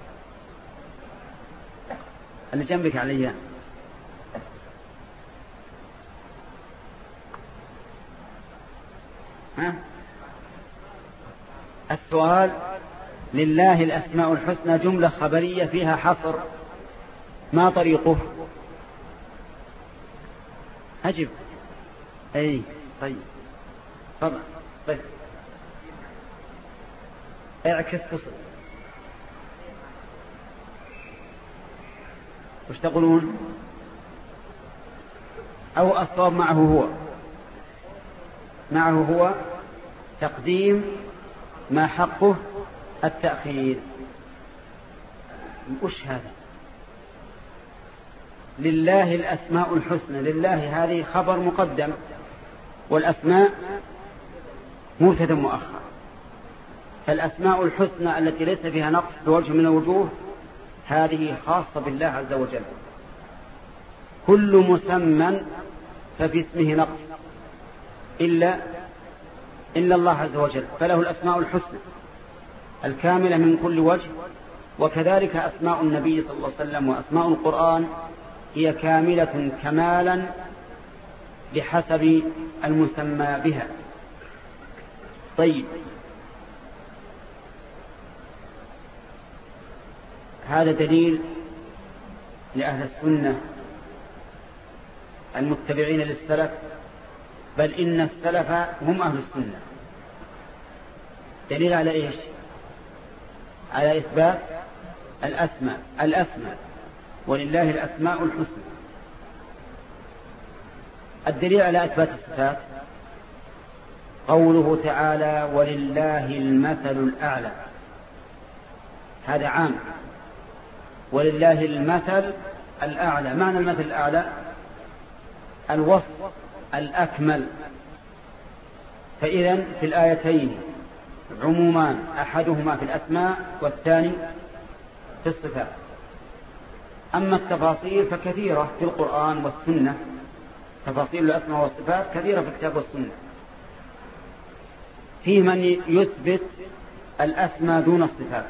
اللي جنبك عليا ها؟ السؤال: لله الأسماء الحسنى جملة خبرية فيها حصر، ما طريقه؟ أجب. أي طيب تفضل. طيب اعكس فصل. وش تقولون؟ أو الصواب معه هو معه هو تقديم ما حقه التأخير. وش هذا؟ لله الأسماء الحسنى، لله هذه خبر مقدم، والأسماء مبتدأ مؤخر. فالأسماء الحسنى التي ليس فيها نقص بوجه من الوجوه هذه خاصة بالله عز وجل. كل مسمى ففي اسمه نقص إلا إلا الله عز وجل، فله الأسماء الحسنى الكاملة من كل وجه. وكذلك أسماء النبي صلى الله عليه وسلم وأسماء القرآن هي كاملة كمالا بحسب المسمى بها. طيب، هذا دليل لأهل السنة المتبعين للسلف، بل إن السلف هم أهل السنة. دليل على إيش؟ على إثبات الأسماء الأسماء ولله الأسماء الحسنى. الدليل على إثبات الصفات قوله تعالى: ولله المثل الأعلى. هذا عام، ولله المثل الأعلى. معنى المثل الأعلى الوصف الأكمل. فإذن في الآيتين عمومان، أحدهما في الأسماء والثاني في الصفات. أما التفاصيل فكثيرة في القرآن والسنة، تفاصيل الأسماء والصفات كثيرة في الكتاب والسنة. فيه من يثبت الأسماء دون الصفات،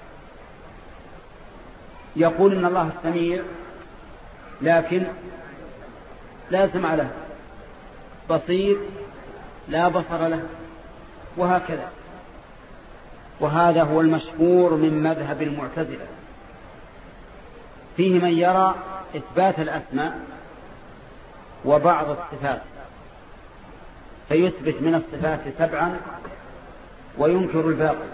يقول إن الله السميع لكن لا سمع له، بصير لا بصر له، وهكذا. وهذا هو المشهور من مذهب المعتزلة. فيه من يرى إثبات الأسماء وبعض الصفات، فيثبت من الصفات سبعا وينكر الباقي.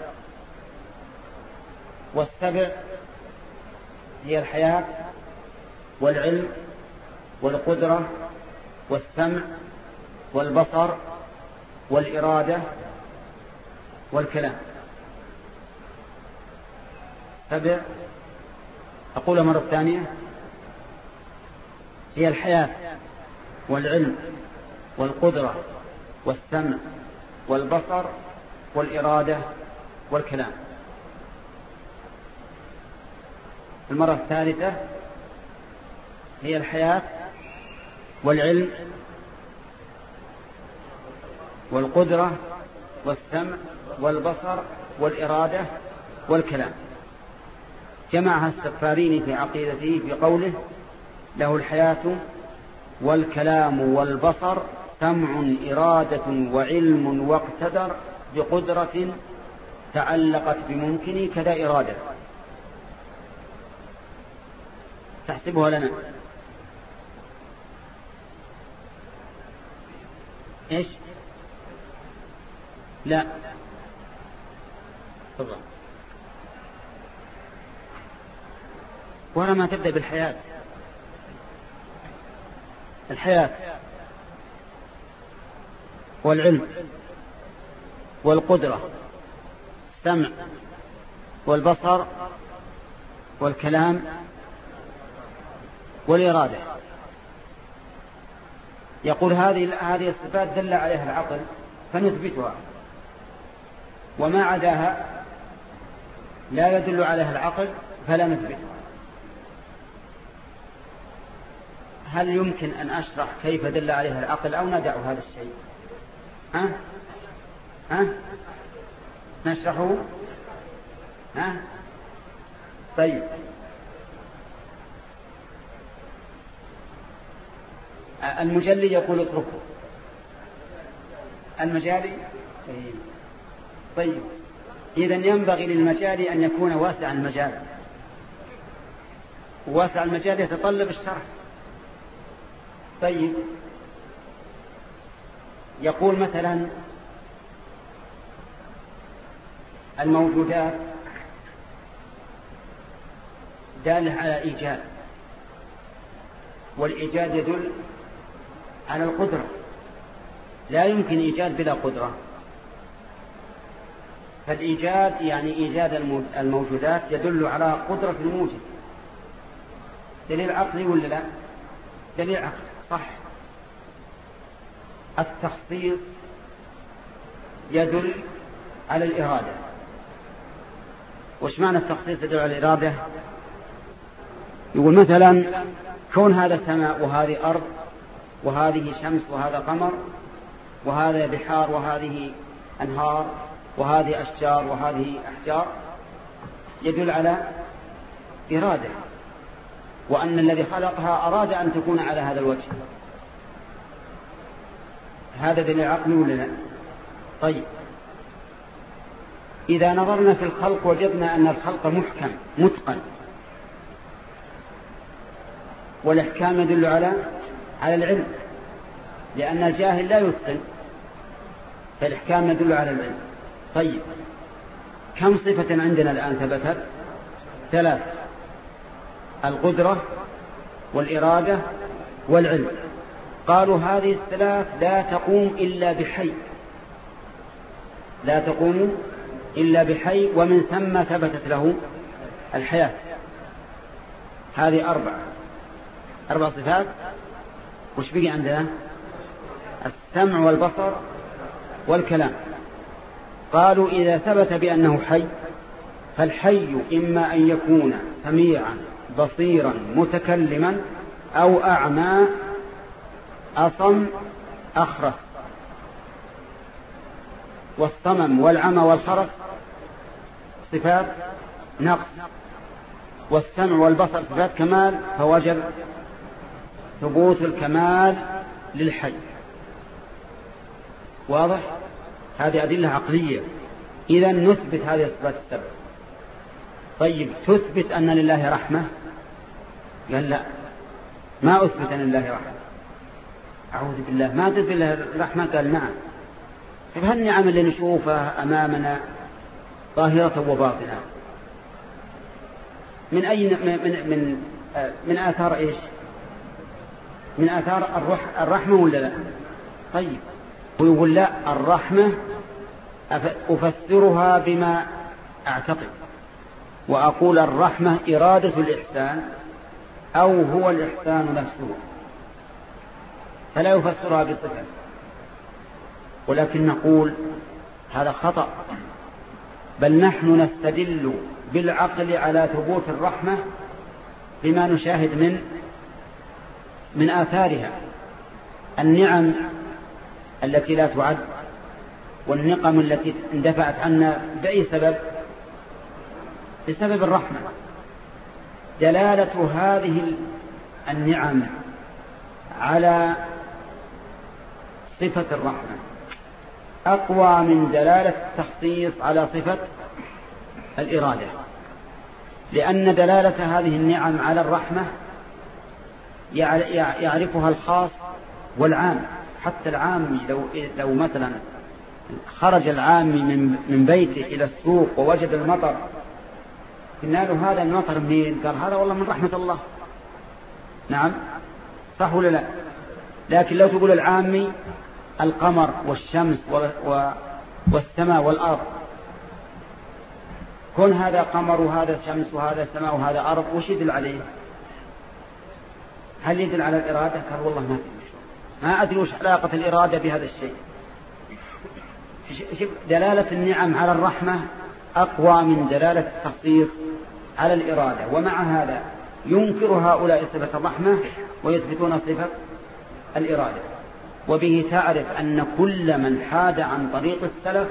والسبع هي الحياة والعلم والقدرة والسمع والبصر والإرادة والكلام. سبع. أقول مرة ثانية: هي الحياة والعلم والقدرة والسمع والبصر والإرادة والكلام. المرة الثالثة: هي الحياة والعلم والقدرة والسمع والبصر والإرادة والكلام. جمعها السفاريني في عقيدته في قوله: له الحياة والكلام والبصر سمع إرادة وعلم واقتدر بقدرة تعلقت بممكن كذا إرادة. تحسبها لنا إيش؟ لا طبعا، ولا ما تبدأ بالحياة. الحياة والعلم والقدرة السمع والبصر والكلام والإرادة. يقول هذه هذه الصفات دل عليها العقل فنثبتها، وما عداها لا يدل عليها العقل فلا نثبتها. هل يمكن أن أشرح كيف دل عليها العقل أو ندع هذا الشيء؟ ها؟ ها؟ نشرحه؟ ها؟ طيب، المجلي يقول اتركه. المجالي طيب, طيب. إذن ينبغي للمجالي أن يكون واسع المجال، واسع المجال يتطلب الشرح. طيب، يقول مثلا الموجودات دالة على إيجاد، والإيجاد يدل على القدرة، لا يمكن إيجاد بلا قدرة. فالإيجاد يعني إيجاد الموجودات يدل على قدرة الموجد. دليل عقلي ولا لا؟ دليل عقلي صح. التخصيص يدل على الإرادة. وش معنى التخصيص يدل على الإرادة؟ يقول مثلا كون هذا سماء وهذه أرض وهذه شمس وهذا قمر وهذا بحار وهذه أنهار وهذه أشجار وهذه أحجار يدل على إرادة، وأن الذي خلقها أراد أن تكون على هذا الوجه. هذا دليل عقلي ولا لا؟ طيب، إذا نظرنا في الخلق وجدنا أن الخلق محكم متقن، والإحكام يدل على على العلم، لأن الجاهل لا يتقن، فالإحكام يدل على العلم. طيب، كم صفة عندنا الآن ثبتت؟ ثلاث: القدرة والإرادة والعلم. قالوا هذه الثلاث لا تقوم إلا بحي، لا تقوم إلا بحي، ومن ثم ثبتت له الحياة. هذه أربع أربع صفات. وش بقي عندنا؟ السمع والبصر والكلام. قالوا إذا ثبت بأنه حي، فالحي إما أن يكون سميعا بصيرا متكلما أو أعمى أصم أخرس. والصمم والعمى والخرس صفات نقص، والسمع والبصر صفات كمال، فوجب ثبوت الكمال للحي. واضح؟ هذه أدلة عقلية. إذا نثبت هذه الصفات السبع. طيب، تثبت أن لله رحمة؟ قال لا، ما أثبت أن لله رحمة. أعوذ بالله، ما تثبت له الرحمة؟ قال نعم. طيب، هل النعم اللي نشوفها أمامنا ظاهرة وباطنة من أي من من من آثار إيش؟ من آثار الرح الرحمة ولا لا؟ طيب، ويقول لا، الرحمة أفسرها بما أعتقد وأقول الرحمة إرادة الإحسان أو هو الإحسان نفسه، فلا يفسرها بصفة. ولكن نقول هذا خطأ، بل نحن نستدل بالعقل على ثبوت الرحمة بما نشاهد من من آثارها، النعم التي لا تعد والنقم التي اندفعت عنا بأي سبب؟ بسبب الرحمة. دلالة هذه النعم على صفة الرحمة أقوى من دلالة التخصيص على صفة الإرادة، لأن دلالة هذه النعم على الرحمة يعرفها الخاص والعام. حتى العام لو, لو مثلا خرج العام من, من بيته إلى السوق ووجد المطر، قلنا له هذا المطر منين؟ قال هذا والله من رحمة الله. نعم، صح ولا لا؟ لكن لو تقول العامي القمر والشمس والسماء والأرض، كون هذا قمر وهذا شمس وهذا سماء وهذا أرض، وش يدل عليه؟ هل يدل على الإرادة؟ قال والله ما أدري ما أدري وش علاقة الإرادة بهذا الشيء. دلالة النعم على الرحمة أقوى من دلالة التخصيص على الإرادة، ومع هذا ينكر هؤلاء صفة الرحمة ويثبتون صفة الإرادة. وبه تعرف أن كل من حاد عن طريق السلف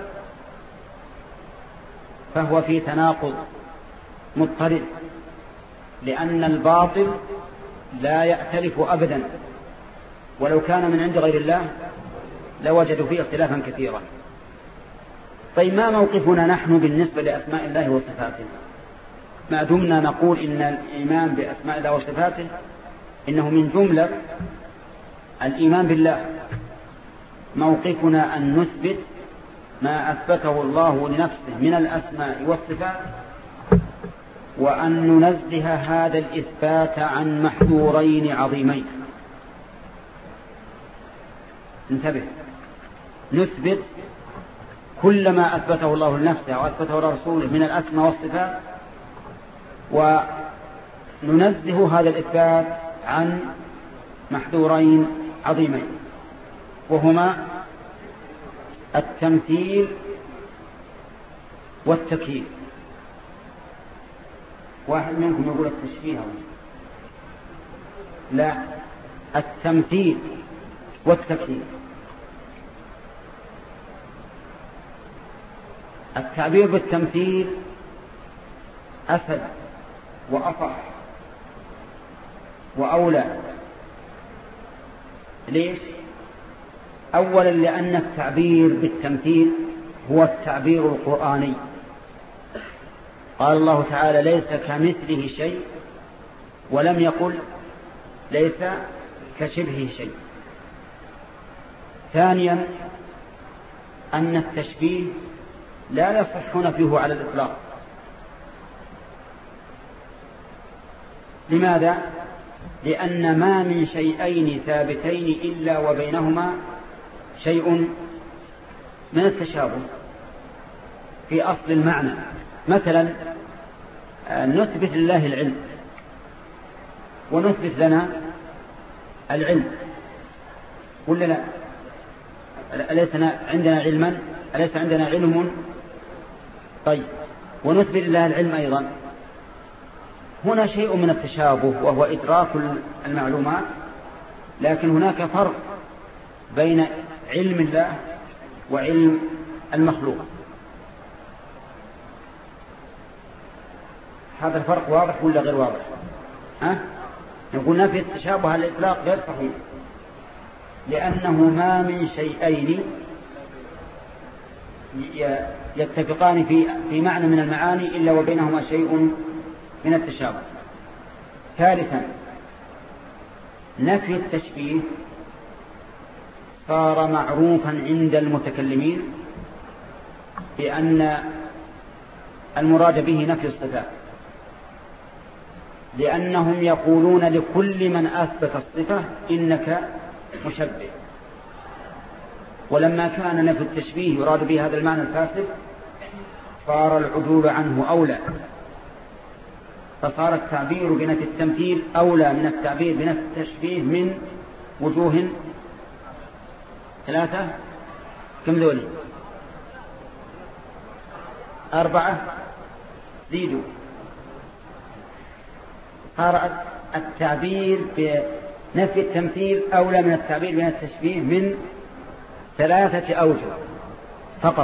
فهو في تناقض مضطرد، لأن الباطل لا يأتلف أبدا، ولو كان من عند غير الله لوجدوا فيه اختلافا كثيرا. طيب، ما موقفنا نحن بالنسبة لأسماء الله وصفاته؟ ما دمنا نقول إن الإيمان بأسماء الله وصفاته إنه من جملة الإيمان بالله، موقفنا أن نثبت ما أثبته الله لنفسه من الأسماء والصفات، وأن ننزه هذا الإثبات عن محذورين عظيمين. انتبه، نثبت كل ما أثبته الله لنفسه وأثبته لرسوله من الأسماء والصفات، وننزه هذا الإثبات عن محذورين عظيمين، وهما التمثيل والتكييف. واحد منكم يقول التشبيه، لا، التمثيل والتكييف. التعبير بالتمثيل أسد وأصح وأولى. ليش؟ أولا لأن التعبير بالتمثيل هو التعبير القرآني، قال الله تعالى ليس كمثله شيء، ولم يقل ليس كشبهه شيء. ثانيا أن التشبيه لا يصح نفيه على الإطلاق. لماذا؟ لأن ما من شيئين ثابتين إلا وبينهما شيء من التشابه في أصل المعنى. مثلا نثبت لله العلم ونثبت لنا العلم، ولا لا؟ أليس عندنا علما؟ أليس عندنا علم؟ طيب، ونثبت لله العلم أيضا. هنا شيء من التشابه وهو إدراك المعلومات، لكن هناك فرق بين علم الله وعلم المخلوق. هذا الفرق واضح ولا غير واضح؟ ها؟ نقول نفي التشابه على الإطلاق غير صحيح، لأنه ما من شيئين يتفقان في في معنى من المعاني إلا وبينهما شيء من التشابه. ثالثا نفي التشبيه صار معروفا عند المتكلمين بأن المراد به نفي الصفات، لأنهم يقولون لكل من أثبت الصفة إنك مشبه، ولما كان نفي التشبيه يراد به هذا المعنى الفاسد صار العدول عنه أولى، فصار التعبير بنفي التمثيل أولى من التعبير بنفي التشبيه من وجوه ثلاثة. كم ذولي؟ أربعة، زيدوا. صار التعبير بنفي التمثيل أولى من التعبير بنفي التشبيه من ثلاثة أوجه فقط.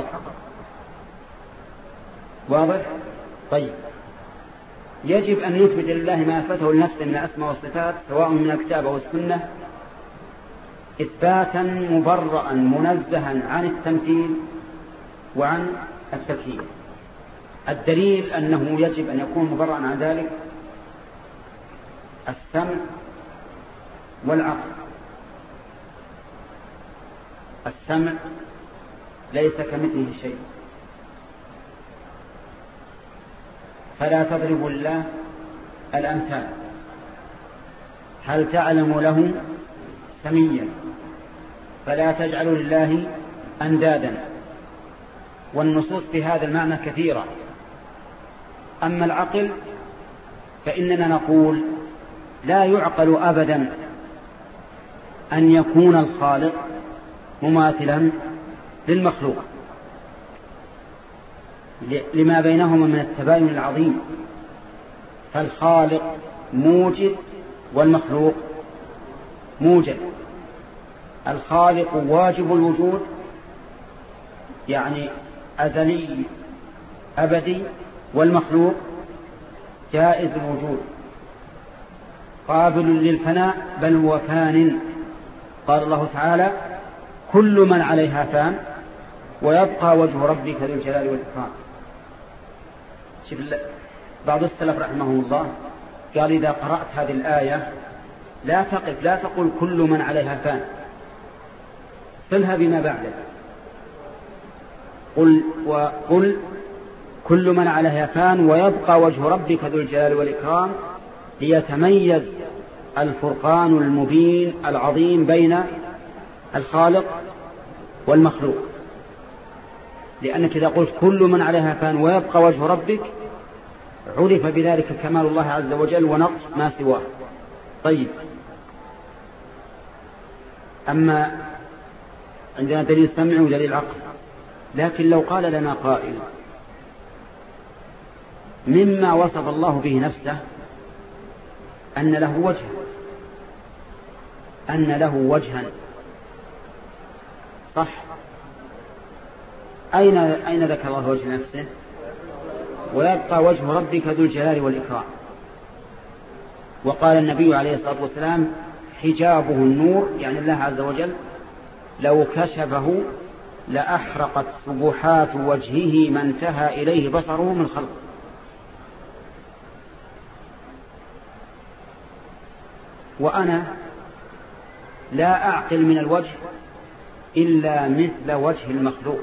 واضح؟ طيب، يجب أن يثبت لله ما أثبته لنفسه من الأسماء والصفات سواء من الكتاب أو السنة إثباتا مبرأ منزها عن التمثيل وعن التكييف. الدليل أنه يجب أن يكون مبرأ عن ذلك السمع والعقل. السمع ليس كمثله شيء، فلا تضربوا الله الأمثال. هل تعلم له سميا؟ فلا تجعلوا لله أندادا. والنصوص في هذا المعنى كثيرة. أما العقل فإننا نقول لا يعقل أبدا أن يكون الخالق مماثلا للمخلوق لما بينهما من التباين العظيم. فالخالق موجد والمخلوق موجد. الخالق واجب الوجود يعني أزلي أبدي، والمخلوق جائز الوجود قابل للفناء بل هو فان. قال الله تعالى كل من عليها فان ويبقى وجه ربك ذو الجلال والإكرام. شوف بعض السلف رحمه الله قال إذا قرأت هذه الآية لا تقف، لا تقول كل من عليها فان، صلها بما بعده. قل وقل كل من عليها فان ويبقى وجه ربك ذو الجلال والإكرام، ليتميز الفرقان المبين العظيم بين الخالق والمخلوق. لأنك إذا قلت كل من عليها فان ويبقى وجه ربك عرف بذلك كمال الله عز وجل ونقص ما سواه. طيب، أما عندنا دليل سمع ودليل عقل. لكن لو قال لنا قائل مما وصف الله به نفسه أن له وجه، أن له وجها، صح؟ أين أين ذكر الله وجه نفسه؟ ويبقى وجه ربك ذو الجلال والإكرام. وقال النبي عليه الصلاة والسلام حجابه النور، يعني الله عز وجل لو كشفه لأحرقت سبحات وجهه ما انتهى إليه بصره من خلقه. وأنا لا أعقل من الوجه إلا مثل وجه المخلوق،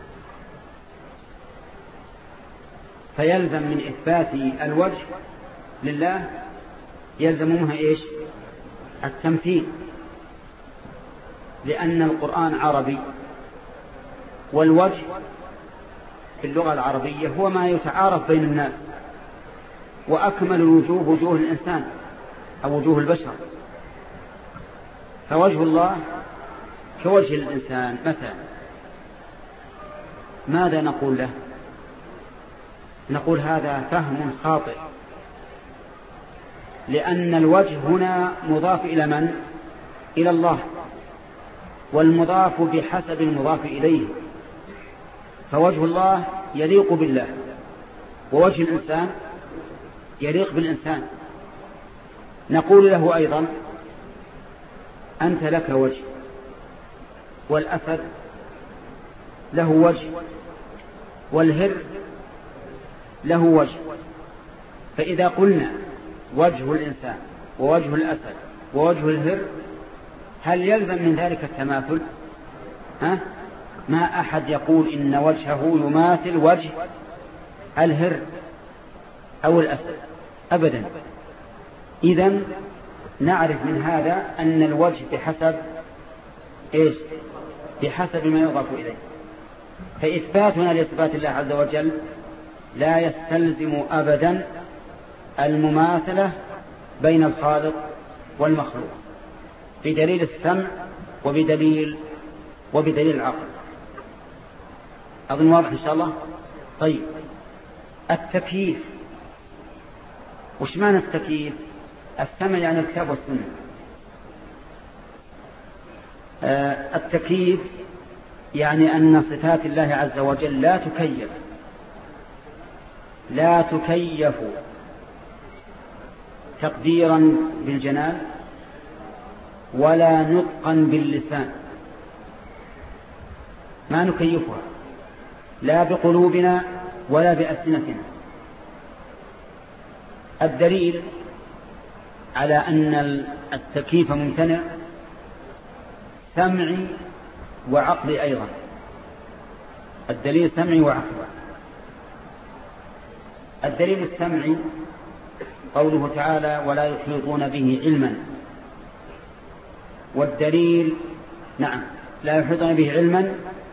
فيلزم من إثبات الوجه لله يلزم منها إيش؟ التمثيل، لأن القرآن عربي، والوجه في اللغة العربية هو ما يتعارف بين الناس، وأكمل الوجوه وجوه الإنسان أو وجوه البشر. فوجه الله كوجه الإنسان مثلا، ماذا نقول له؟ نقول هذا فهم خاطئ، لأن الوجه هنا مضاف إلى من؟ إلى الله، والمضاف بحسب المضاف إليه. فوجه الله يليق بالله، ووجه الإنسان يليق بالإنسان. نقول له أيضا أنت لك وجه، والأسد له وجه، والهر له وجه. فإذا قلنا وجه الإنسان ووجه الأسد ووجه الهر، هل يلزم من ذلك التماثل؟ ها؟ ما أحد يقول إن وجهه يماثل وجه الهر أو الأسد أبدا. إذن نعرف من هذا أن الوجه بحسب إيش؟ بحسب ما يضاف إليه. فإثباتنا لإثبات الله عز وجل لا يستلزم أبدا المماثلة بين الخالق والمخلوق بدليل السمع وبدليل وبدليل العقل. أظن واضح إن شاء الله. طيب، التكييف، وش معنى التكييف؟ السمع يعني الكتاب والسنة. آه التكييف يعني أن صفات الله عز وجل لا تكيف لا تكيف تقديرا بالجنان ولا نطقا باللسان، ما نكيفها لا بقلوبنا ولا بألسنتنا. الدليل على أن التكييف ممتنع سمعي وعقلي أيضا. الدليل سمعي وعقلي. الدليل السمعي قوله تعالى ولا يحيطون به علما، والدليل نعم لا يحيطون به علما،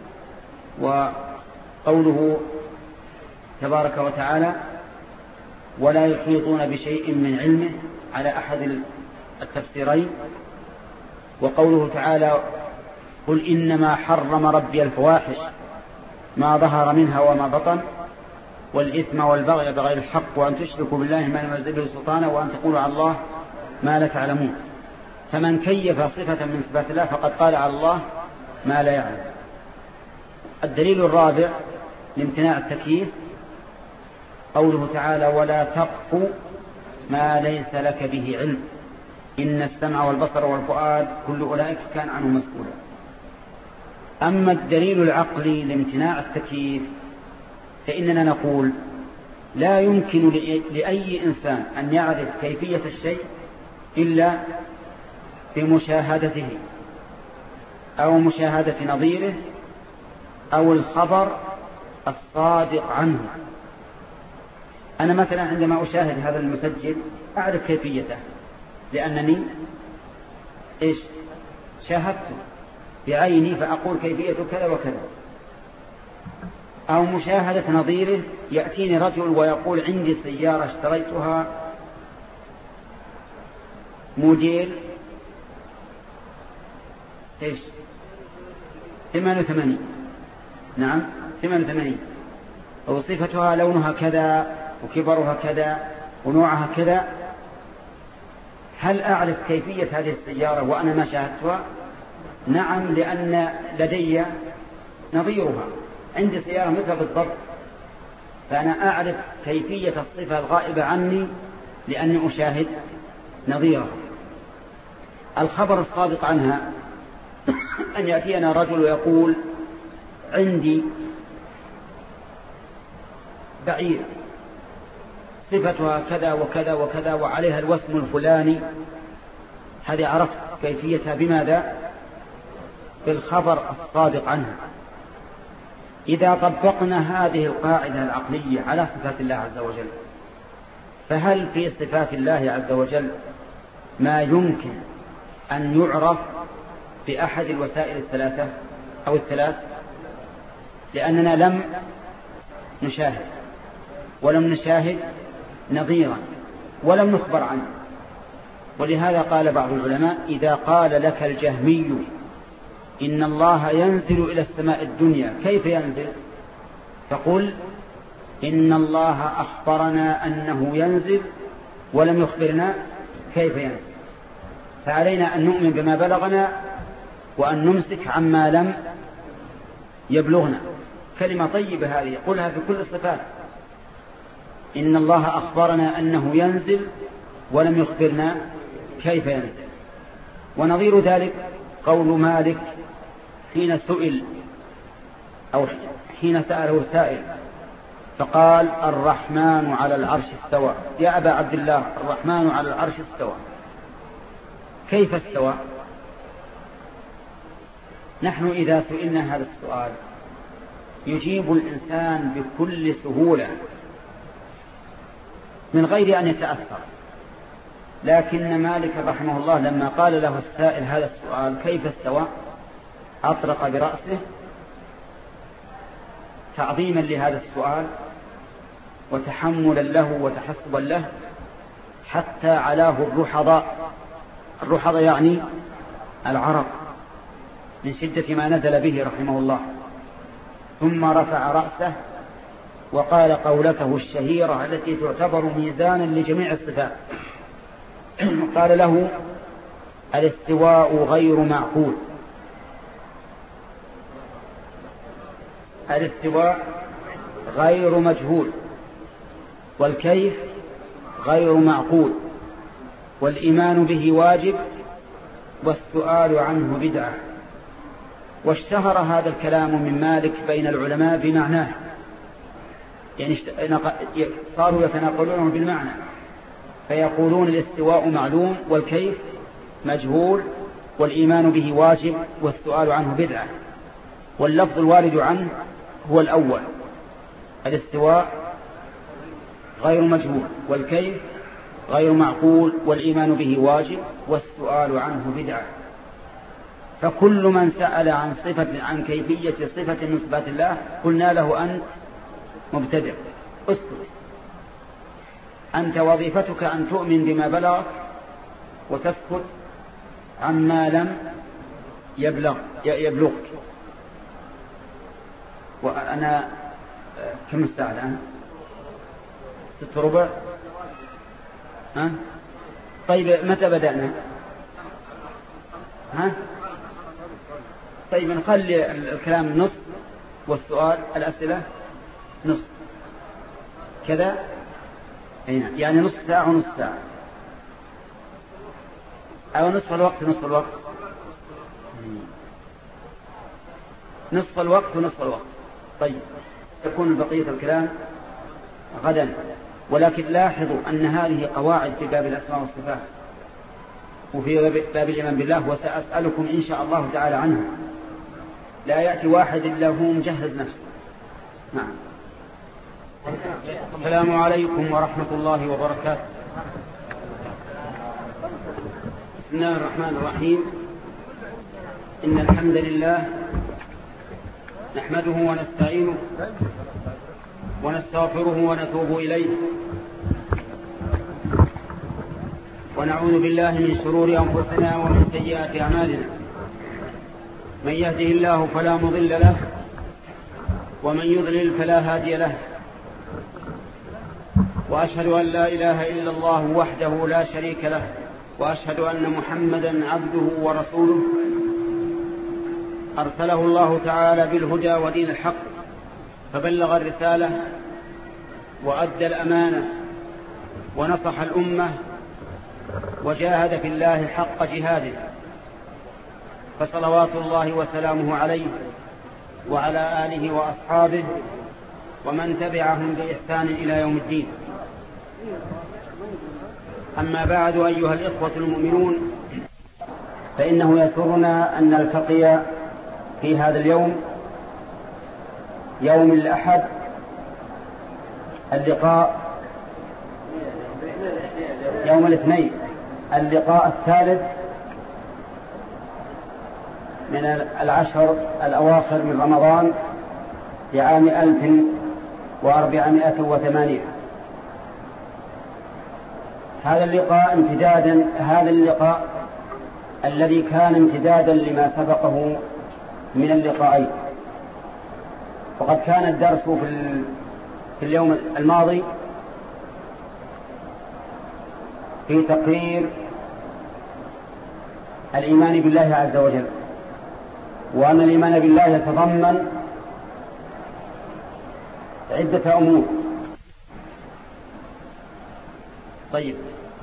وقوله تبارك وتعالى ولا يحيطون بشيء من علمه على أحد التفسيرين، وقوله تعالى قل إنما حرم ربي الفواحش ما ظهر منها وما بطن والإثم والبغي بغير الحق وأن تشركوا بالله ما لم ينزل به سلطانا وأن تقولوا على الله ما لا تعلمون. فمن كيف صفة من صفات الله فقد قال على الله ما لا يعلم. الدليل الرابع لامتناع التكييف قوله تعالى ولا تقف ما ليس لك به علم إن السمع والبصر والفؤاد كل أولئك كان عنه مسؤولا. أما الدليل العقلي لامتناع التكييف فإننا نقول لا يمكن لأي إنسان أن يعرف كيفية الشيء إلا بمشاهدته أو مشاهدة نظيره أو الخبر الصادق عنه. أنا مثلا عندما أشاهد هذا المسجل أعرف كيفيته لأنني إيش شاهدته بعيني فأقول كيفية كذا وكذا. أو مشاهدة نظيره يأتيني رجل ويقول عندي سيارة اشتريتها موديل إيش ثمانية وثمانين نعم ثمانية وثمانين وصفتها لونها كذا وكبرها كذا ونوعها كذا. هل أعرف كيفية هذه السيارة وأنا ما شاهدتها؟ نعم، لأن لدي نظيرها، عندي سيارة مثل بالضبط، فأنا أعرف كيفية الصفة الغائبة عني لأني أشاهد نظيرها. الخبر الصادق عنها أن يأتينا رجل ويقول عندي بعير صفتها كذا وكذا وكذا وعليها الوسم الفلاني، هذه عرفت كيفيتها بماذا؟ بالخبر الصادق عنها. إذا طبقنا هذه القاعدة العقلية على صفات الله عز وجل فهل في صفات الله عز وجل ما يمكن أن يعرف بأحد الوسائل الثلاثة أو الثلاث؟ لأننا لم نشاهد ولم نشاهد نظيرا ولم نخبر عنه. ولهذا قال بعض العلماء إذا قال لك الجهمي إن الله ينزل إلى السماء الدنيا كيف ينزل؟ فقل إن الله أخبرنا أنه ينزل ولم يخبرنا كيف ينزل، فعلينا أن نؤمن بما بلغنا وأن نمسك عما لم يبلغنا. كلمة طيبة هذه قلها في كل الصفات، إن الله أخبرنا أنه ينزل ولم يخبرنا كيف ينزل. ونظير ذلك قول مالك حين سئل أو حين سأله سائل فقال الرحمن على العرش استوى. يا أبا عبد الله الرحمن على العرش استوى، كيف استوى؟ نحن إذا سئلنا هذا السؤال يجيب الإنسان بكل سهولة من غير أن يتأثر، لكن مالك رحمه الله لما قال له السائل هذا السؤال كيف استوى أطرق برأسه تعظيما لهذا السؤال وتحملا له وتحسبا له حتى علاه الرحضاء. الرحضاء يعني العرق من شدة ما نزل به رحمه الله، ثم رفع رأسه وقال قولته الشهيرة التي تعتبر ميزانا لجميع الصفات. قال له: الاستواء غير معقول. الاستواء غير مجهول، والكيف غير معقول، والإيمان به واجب، والسؤال عنه بدعة. واشتهر هذا الكلام من مالك بين العلماء بمعناه، يعني صاروا يتناقلونه بالمعنى، فيقولون الاستواء معلوم والكيف مجهول والإيمان به واجب والسؤال عنه بدعة. واللفظ الوارد عنه هو الأول، الاستواء غير مجهول والكيف غير معقول والإيمان به واجب والسؤال عنه بدعة. فكل من سأل عن صفة عن كيفية صفة من صفات الله قلنا له: أنت مبتدع، اسكت، أنت وظيفتك أن تؤمن بما بلغك وتسكت عما لم يبلغ يبلغك. وأنا كم الساعة الآن؟ ست ربع. ها؟ طيب متى بدأنا؟ ها؟ طيب نخلي الكلام نصف والسؤال الأسئلة نصف كذا، يعني نصف ساعة ونصف ساعة، أو نصف الوقت نصف الوقت نصف الوقت ونصف الوقت. طيب يكون بقية الكلام غدا. ولكن لاحظوا أن هذه قواعد في باب الأسماء والصفات وفي باب الإيمان بالله، وسأسألكم إن شاء الله تعالى عنها. لا يأتي واحد إلا هو مجهز نفسه. نعم. السلام عليكم ورحمة الله وبركاته. بسم الله الرحمن الرحيم. إن الحمد لله نحمده ونستعينه ونستغفره ونتوب إليه، ونعوذ بالله من شرور أنفسنا ومن سيئات أعمالنا. من يهده الله فلا مضل له، ومن يضلل فلا هادي له. وأشهد أن لا إله إلا الله وحده لا شريك له، وأشهد أن محمدا عبده ورسوله أرسله الله تعالى بالهدى ودين الحق، فبلغ الرسالة وأدى الأمانة ونصح الأمة وجاهد في الله حق جهاده، فصلوات الله وسلامه عليه وعلى آله وأصحابه ومن تبعهم بإحسان إلى يوم الدين. أما بعد، أيها الإخوة المؤمنون، فإنه يسرنا أن نلتقي في هذا اليوم، يوم الأحد، اللقاء يوم الاثنين اللقاء الثالث من العشر الأواخر من رمضان في عام ألف وأربعمائة وثمانية. هذا اللقاء امتدادا هذا اللقاء الذي كان امتدادا لما سبقه من اللقاءين. وقد كان الدرس في اليوم الماضي في تقرير الإيمان بالله عز وجل، وأن الإيمان بالله يتضمن عدة أمور. طيب،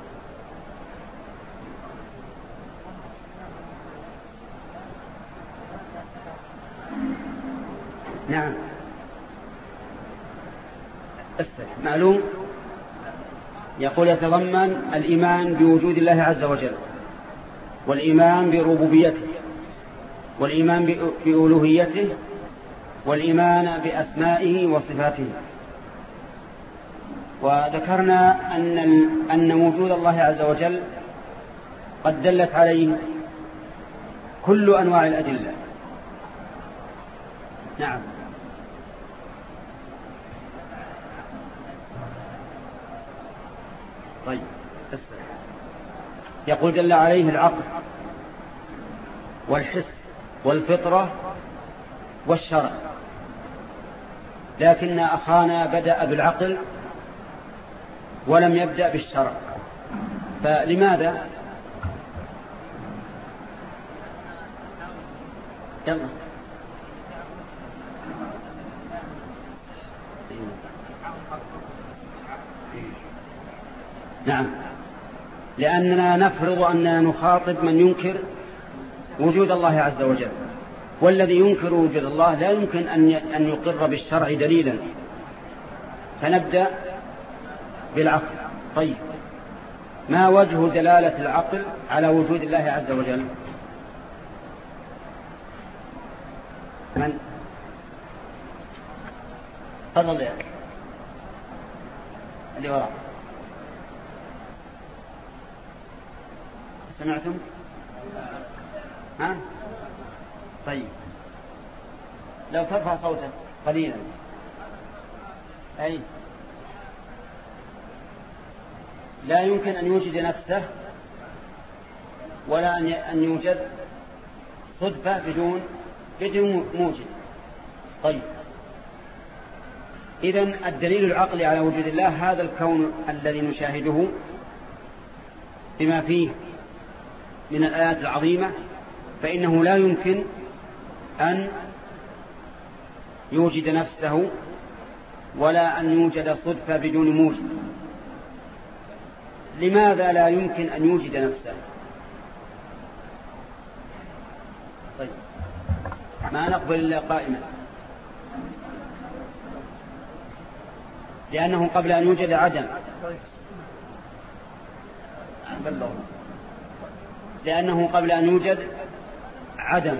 نعم، معلوم. يقول يتضمن الإيمان بوجود الله عز وجل، والإيمان بربوبيته، والإيمان بألوهيته، والإيمان بأسمائه وصفاته. وذكرنا أن أن وجود الله عز وجل قد دلت عليه كل أنواع الأدلة، نعم. طيب يقول دل عليه العقل والحس والفطرة والشرع، لكن أخانا بدأ بالعقل ولم يبدأ بالشرع، فلماذا؟ يلا. نعم، لأننا نفرض أننا نخاطب من ينكر وجود الله عز وجل، والذي ينكر وجود الله لا يمكن أن يقر بالشرع دليلا، فنبدأ بالعقل. طيب ما وجه دلالة العقل على وجود الله عز وجل؟ من تفضل يا اللي وراء، سمعتم؟ ها؟ طيب لو ترفع صوتك قليلا. أي لا يمكن أن يوجد نفسه ولا أن يوجد صدفة بدون بدون موجد. طيب إذن الدليل العقلي على وجود الله هذا الكون الذي نشاهده بما فيه من الآيات العظيمة، فإنه لا يمكن أن يوجد نفسه ولا أن يوجد صدفة بدون موجد. لماذا لا يمكن أن يوجد نفسه؟ طيب ما نقبل إلا قائما، لأنه قبل أن يوجد عدم، لأنه قبل أن يوجد عدم،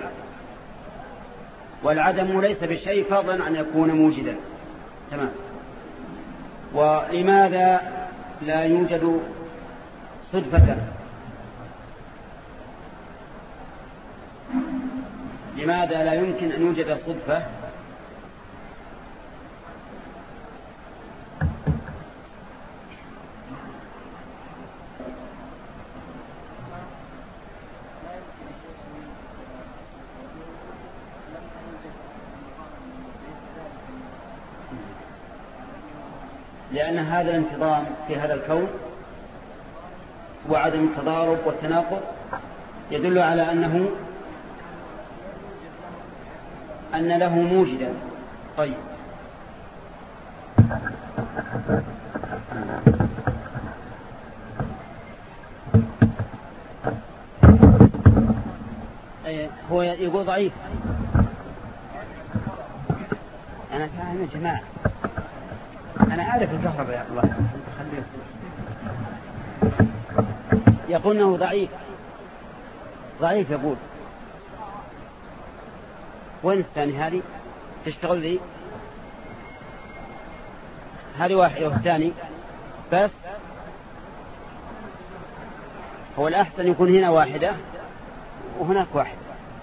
والعدم ليس بشيء فضلا أن يكون موجدا. تمام. ولماذا لا يوجد صدفة؟ لماذا لا يمكن أن يوجد صدفة؟ لأن هذا الانتظام في هذا الكون وعدم التضارب والتناقض يدل على أنه أن له موجدا. طيب هو يقول ضعيف. أنا فاهم يا جماعة، أنا أعرف الكهرباء يا الله. يقول أنه ضعيف ضعيف يقول. وين الثاني؟ هذه تشتغل ذي، هذه واحدة والثاني بس. هو الأحسن يكون هنا واحدة وهناك واحدة.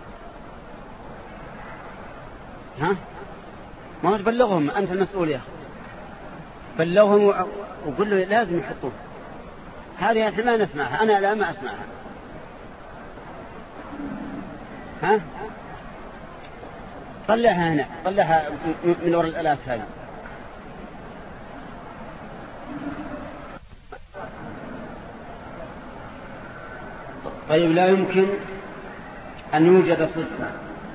ها ما هو تبلغهم، أنت المسؤول يا أخي، بلغهم وقل له لازم يحطوه. هذه احنا ما نسمعها، أنا لا ما أسمعها. ها طلعها هنا، طلعها من وراء الآلاف هذه. طيب لا يمكن أن يوجد صدفة،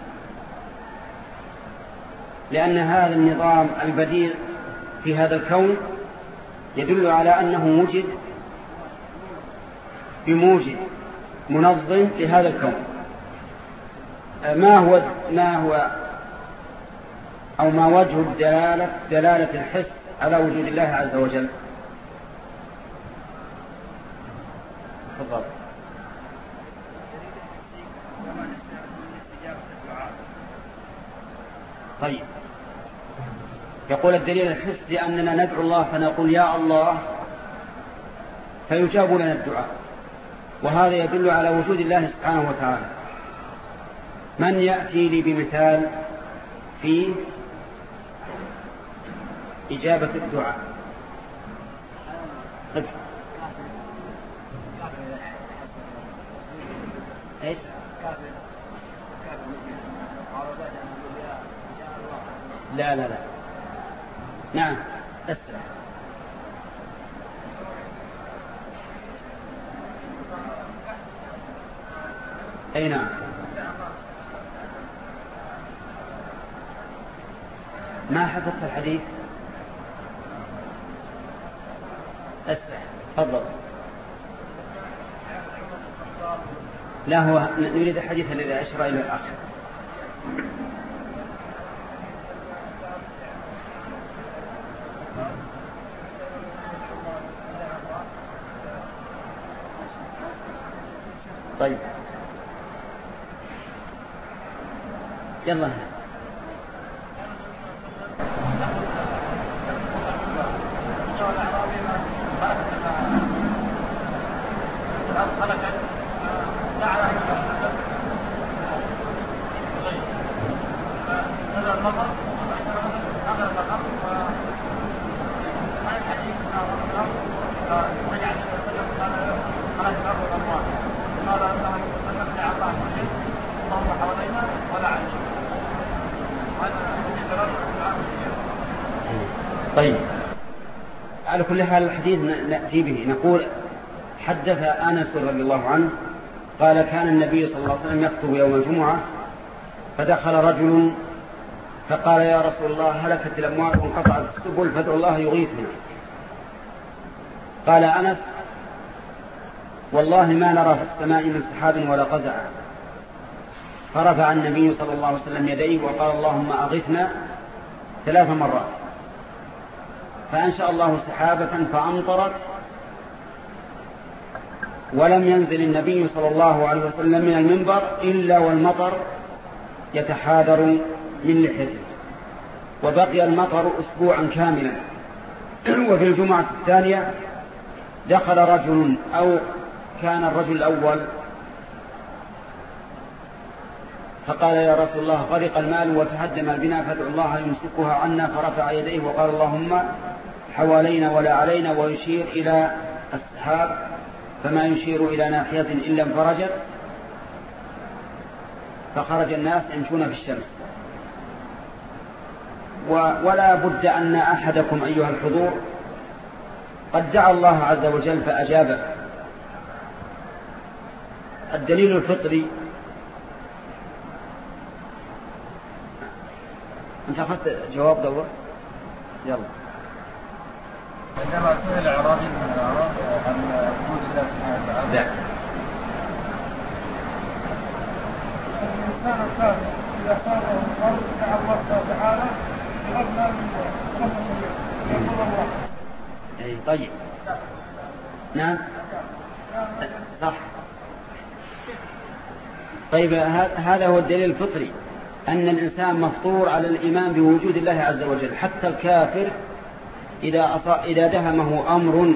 لأن هذا النظام البديع في هذا الكون يدل على أنه وجد بموجد منظم لهذا الكون. ما هو ما هو أو ما وجه الدلالة دلالة الحس على وجود الله عز وجل؟ تفضل. طيب يقول الدليل الحس لأننا ندعو الله فنقول يا الله فيجاب لنا الدعاء، وهذا يدل على وجود الله سبحانه وتعالى. من يأتي لي بمثال فيه إجابة الدعاء. إيش؟ لا لا لا نعم أسرع. أي نعم ما حدث الحديث. أسرع تفضل. لا هو نريد الحديث الذي أشار إلى الآخر. طيب يلا طيب على كل حال الحديث نأتي به. نقول حدث أنس رضي الله عنه قال كان النبي صلى الله عليه وسلم يخطب يوم الجمعة فدخل رجل فقال يا رسول الله هلكت الأموال وانقطعت السبل فادعوا الله يغيثنا. قال أنس والله ما نرى في السماء من سحاب ولا قزع. فرفع النبي صلى الله عليه وسلم يديه وقال اللهم أغثنا ثلاث مرات فأنشأ الله سحابة فأمطرت ولم ينزل النبي صلى الله عليه وسلم من المنبر إلا والمطر يتحادر من لحيته وبقي المطر أسبوعا كاملا. وفي الجمعة الثانية دخل رجل أو كان الرجل الأول فقال يا رسول الله غرق المال وتهدم البناء فادعوا الله يمسكها عنا. فرفع يديه وقال اللهم حوالينا ولا علينا ويشير إلى السحاب فما يشير إلى ناحية إلا انفرجت فخرج الناس يمشون في الشمس. ولا بد أن أحدكم أيها الحضور قد دعا الله عز وجل فأجابه. الدليل الفطري أنت أخذت جواب دور يلا. عندما سئل أعرابي من الأعراب عن وجود الله سبحانه وتعالى لا الإنسان الكافر إذا صاره القول دعا الله تعالى بأبنى من الله. أي طيب نعم صح. طيب هذا هو الدليل الفطري أن الإنسان مفطور على الإيمان بوجود الله عز وجل. حتى الكافر إذا, إذا دهمه أمر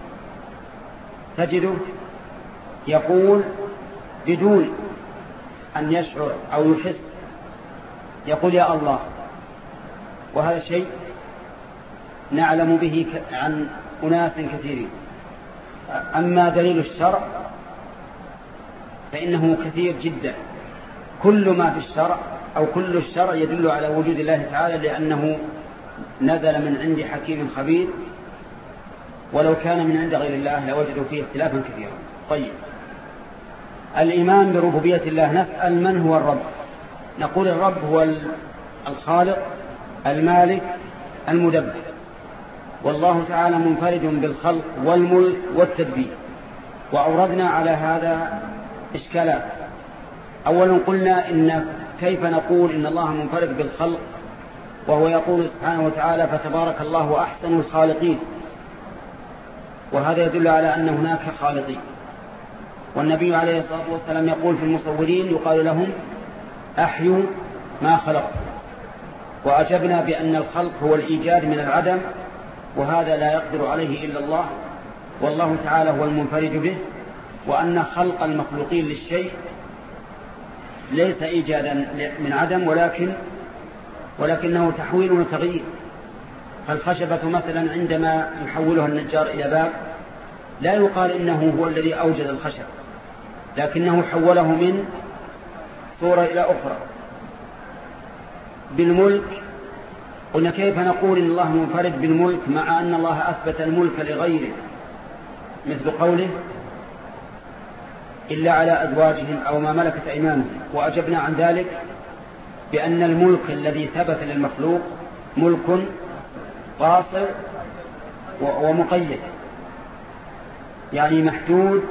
تجده يقول بدون أن يشعر أو يحس يقول يا الله. وهذا الشيء نعلم به عن أناس كثيرين. أما دليل الشرع فإنه كثير جدا. كل ما في الشرع أو كل الشرع يدل على وجود الله تعالى لأنه نزل من عند حكيم خبير ولو كان من عند غير الله لوجدوا فيه اختلافا كثيرا. طيب الإيمان بربوبية الله. نسأل من هو الرب؟ نقول الرب هو الخالق المالك المدبر. والله تعالى منفرد بالخلق والملك والتدبير. وأوردنا على هذا إشكالات. أولا قلنا إن كيف نقول إن الله منفرد بالخلق وهو يقول سبحانه وتعالى فتبارك الله أحسن الخالقين. وهذا يدل على أن هناك خالقين. والنبي عليه الصلاة والسلام يقول في المصورين يقال لهم أحيوا ما خلقتم. وأجبنا بأن الخلق هو الإيجاد من العدم وهذا لا يقدر عليه إلا الله والله تعالى هو المنفرد به. وأن خلق المخلوقين للشيء ليس إيجادا من عدم ولكن ولكنه تحويل وتغيير. فالخشبة مثلا عندما يحولها النجار إلى باب لا يقال إنه هو الذي أوجد الخشب، لكنه حوله من صورة إلى أخرى. بالملك قلنا كيف نقول إن الله منفرد بالملك مع أن الله أثبت الملك لغيره، مثل قوله إلا على أزواجهم أو ما ملكت أيمانهم. وأجبنا عن ذلك بأن الملك الذي ثبت للمخلوق ملك قاصر ومقيد، يعني محدود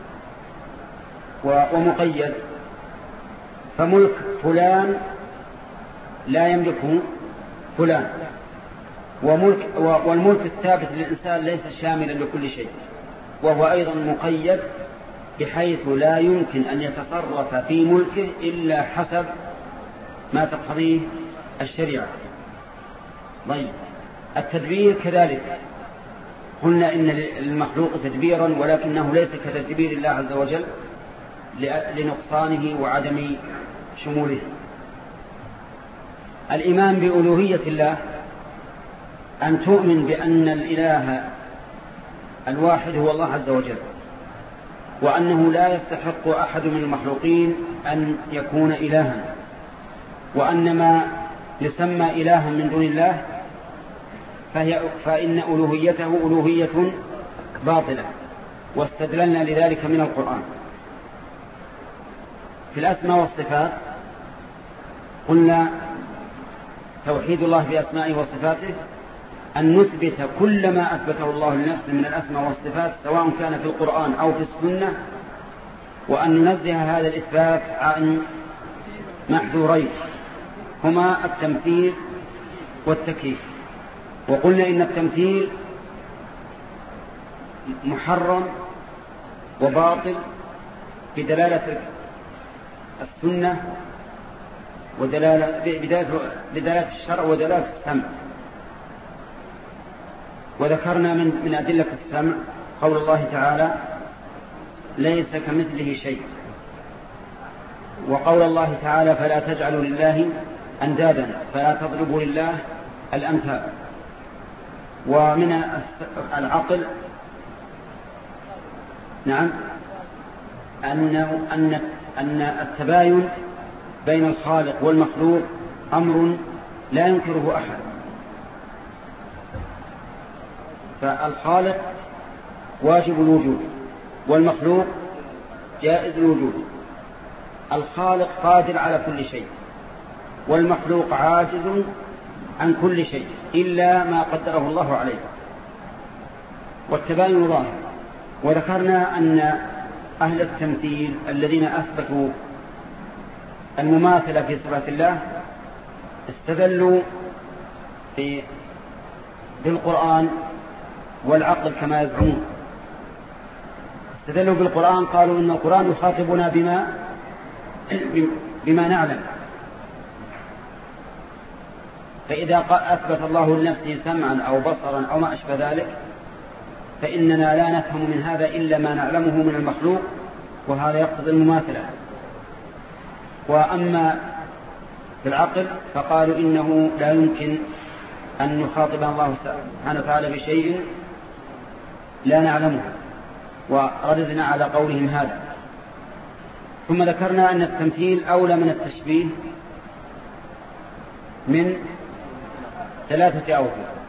ومقيد. فملك فلان لا يملكه فلان، وملك والملك الثابت للإنسان ليس شاملا لكل شيء، وهو أيضا مقيد بحيث لا يمكن أن يتصرف في ملكه إلا حسب ما تقتضيه الشريعة. طيب التدبير كذلك قلنا إن للمخلوق تدبيرا، ولكنه ليس كتدبير الله عز وجل لنقصانه وعدم شموله. الإيمان بألوهية الله أن تؤمن بأن الإله الواحد هو الله عز وجل، وأنه لا يستحق أحد من المخلوقين أن يكون إلها، وأن ما يسمى إلها من دون الله فهي فإن ألوهيته ألوهية باطلة، واستدللنا لذلك من القرآن. في الأسماء والصفات قلنا توحيد الله بأسمائه وصفاته أن نثبت كل ما أثبته الله لنفسه من الأسماء والصفات سواء كان في القرآن أو في السنة، وأن ننزه هذا الإثبات عن محذورين هما التمثيل والتكييف. وقلنا إن التمثيل محرم وباطل بدلالة السنة ودلالة بدلالة الشرع ودلالة السمع. وذكرنا من من أدلة السمع قول الله تعالى ليس كمثله شيء، وقول الله تعالى فلا تجعلوا لله أندادا فلا تضربوا لله الأمثال. ومن العقل نعم أن أن أن التباين بين الخالق والمخلوق أمر لا ينكره أحد. فالخالق واجب الوجود والمخلوق جائز الوجود. الخالق قادر على كل شيء والمخلوق عاجز عن كل شيء إلا ما قدره الله عليه، والتباين ظاهر. وذكرنا أن أهل التمثيل الذين أثبتوا المماثلة في صفات الله استدلوا في بالقرآن والعقل كما يزعمون. استدلوا بالقرآن قالوا إن القرآن يخاطبنا بما بما نعلم، فإذا أثبت الله لنفسه سمعا أو بصرا أو ما أشبه ذلك فإننا لا نفهم من هذا إلا ما نعلمه من المخلوق، وهذا يقتضي المماثلة. وأما في العقل فقالوا إنه لا يمكن أن نخاطب الله سبحانه وتعالى بشيء لا نعلمه، ورددنا على قولهم هذا. ثم ذكرنا أن التمثيل أولى من التشبيه من ثلاثة أوجه.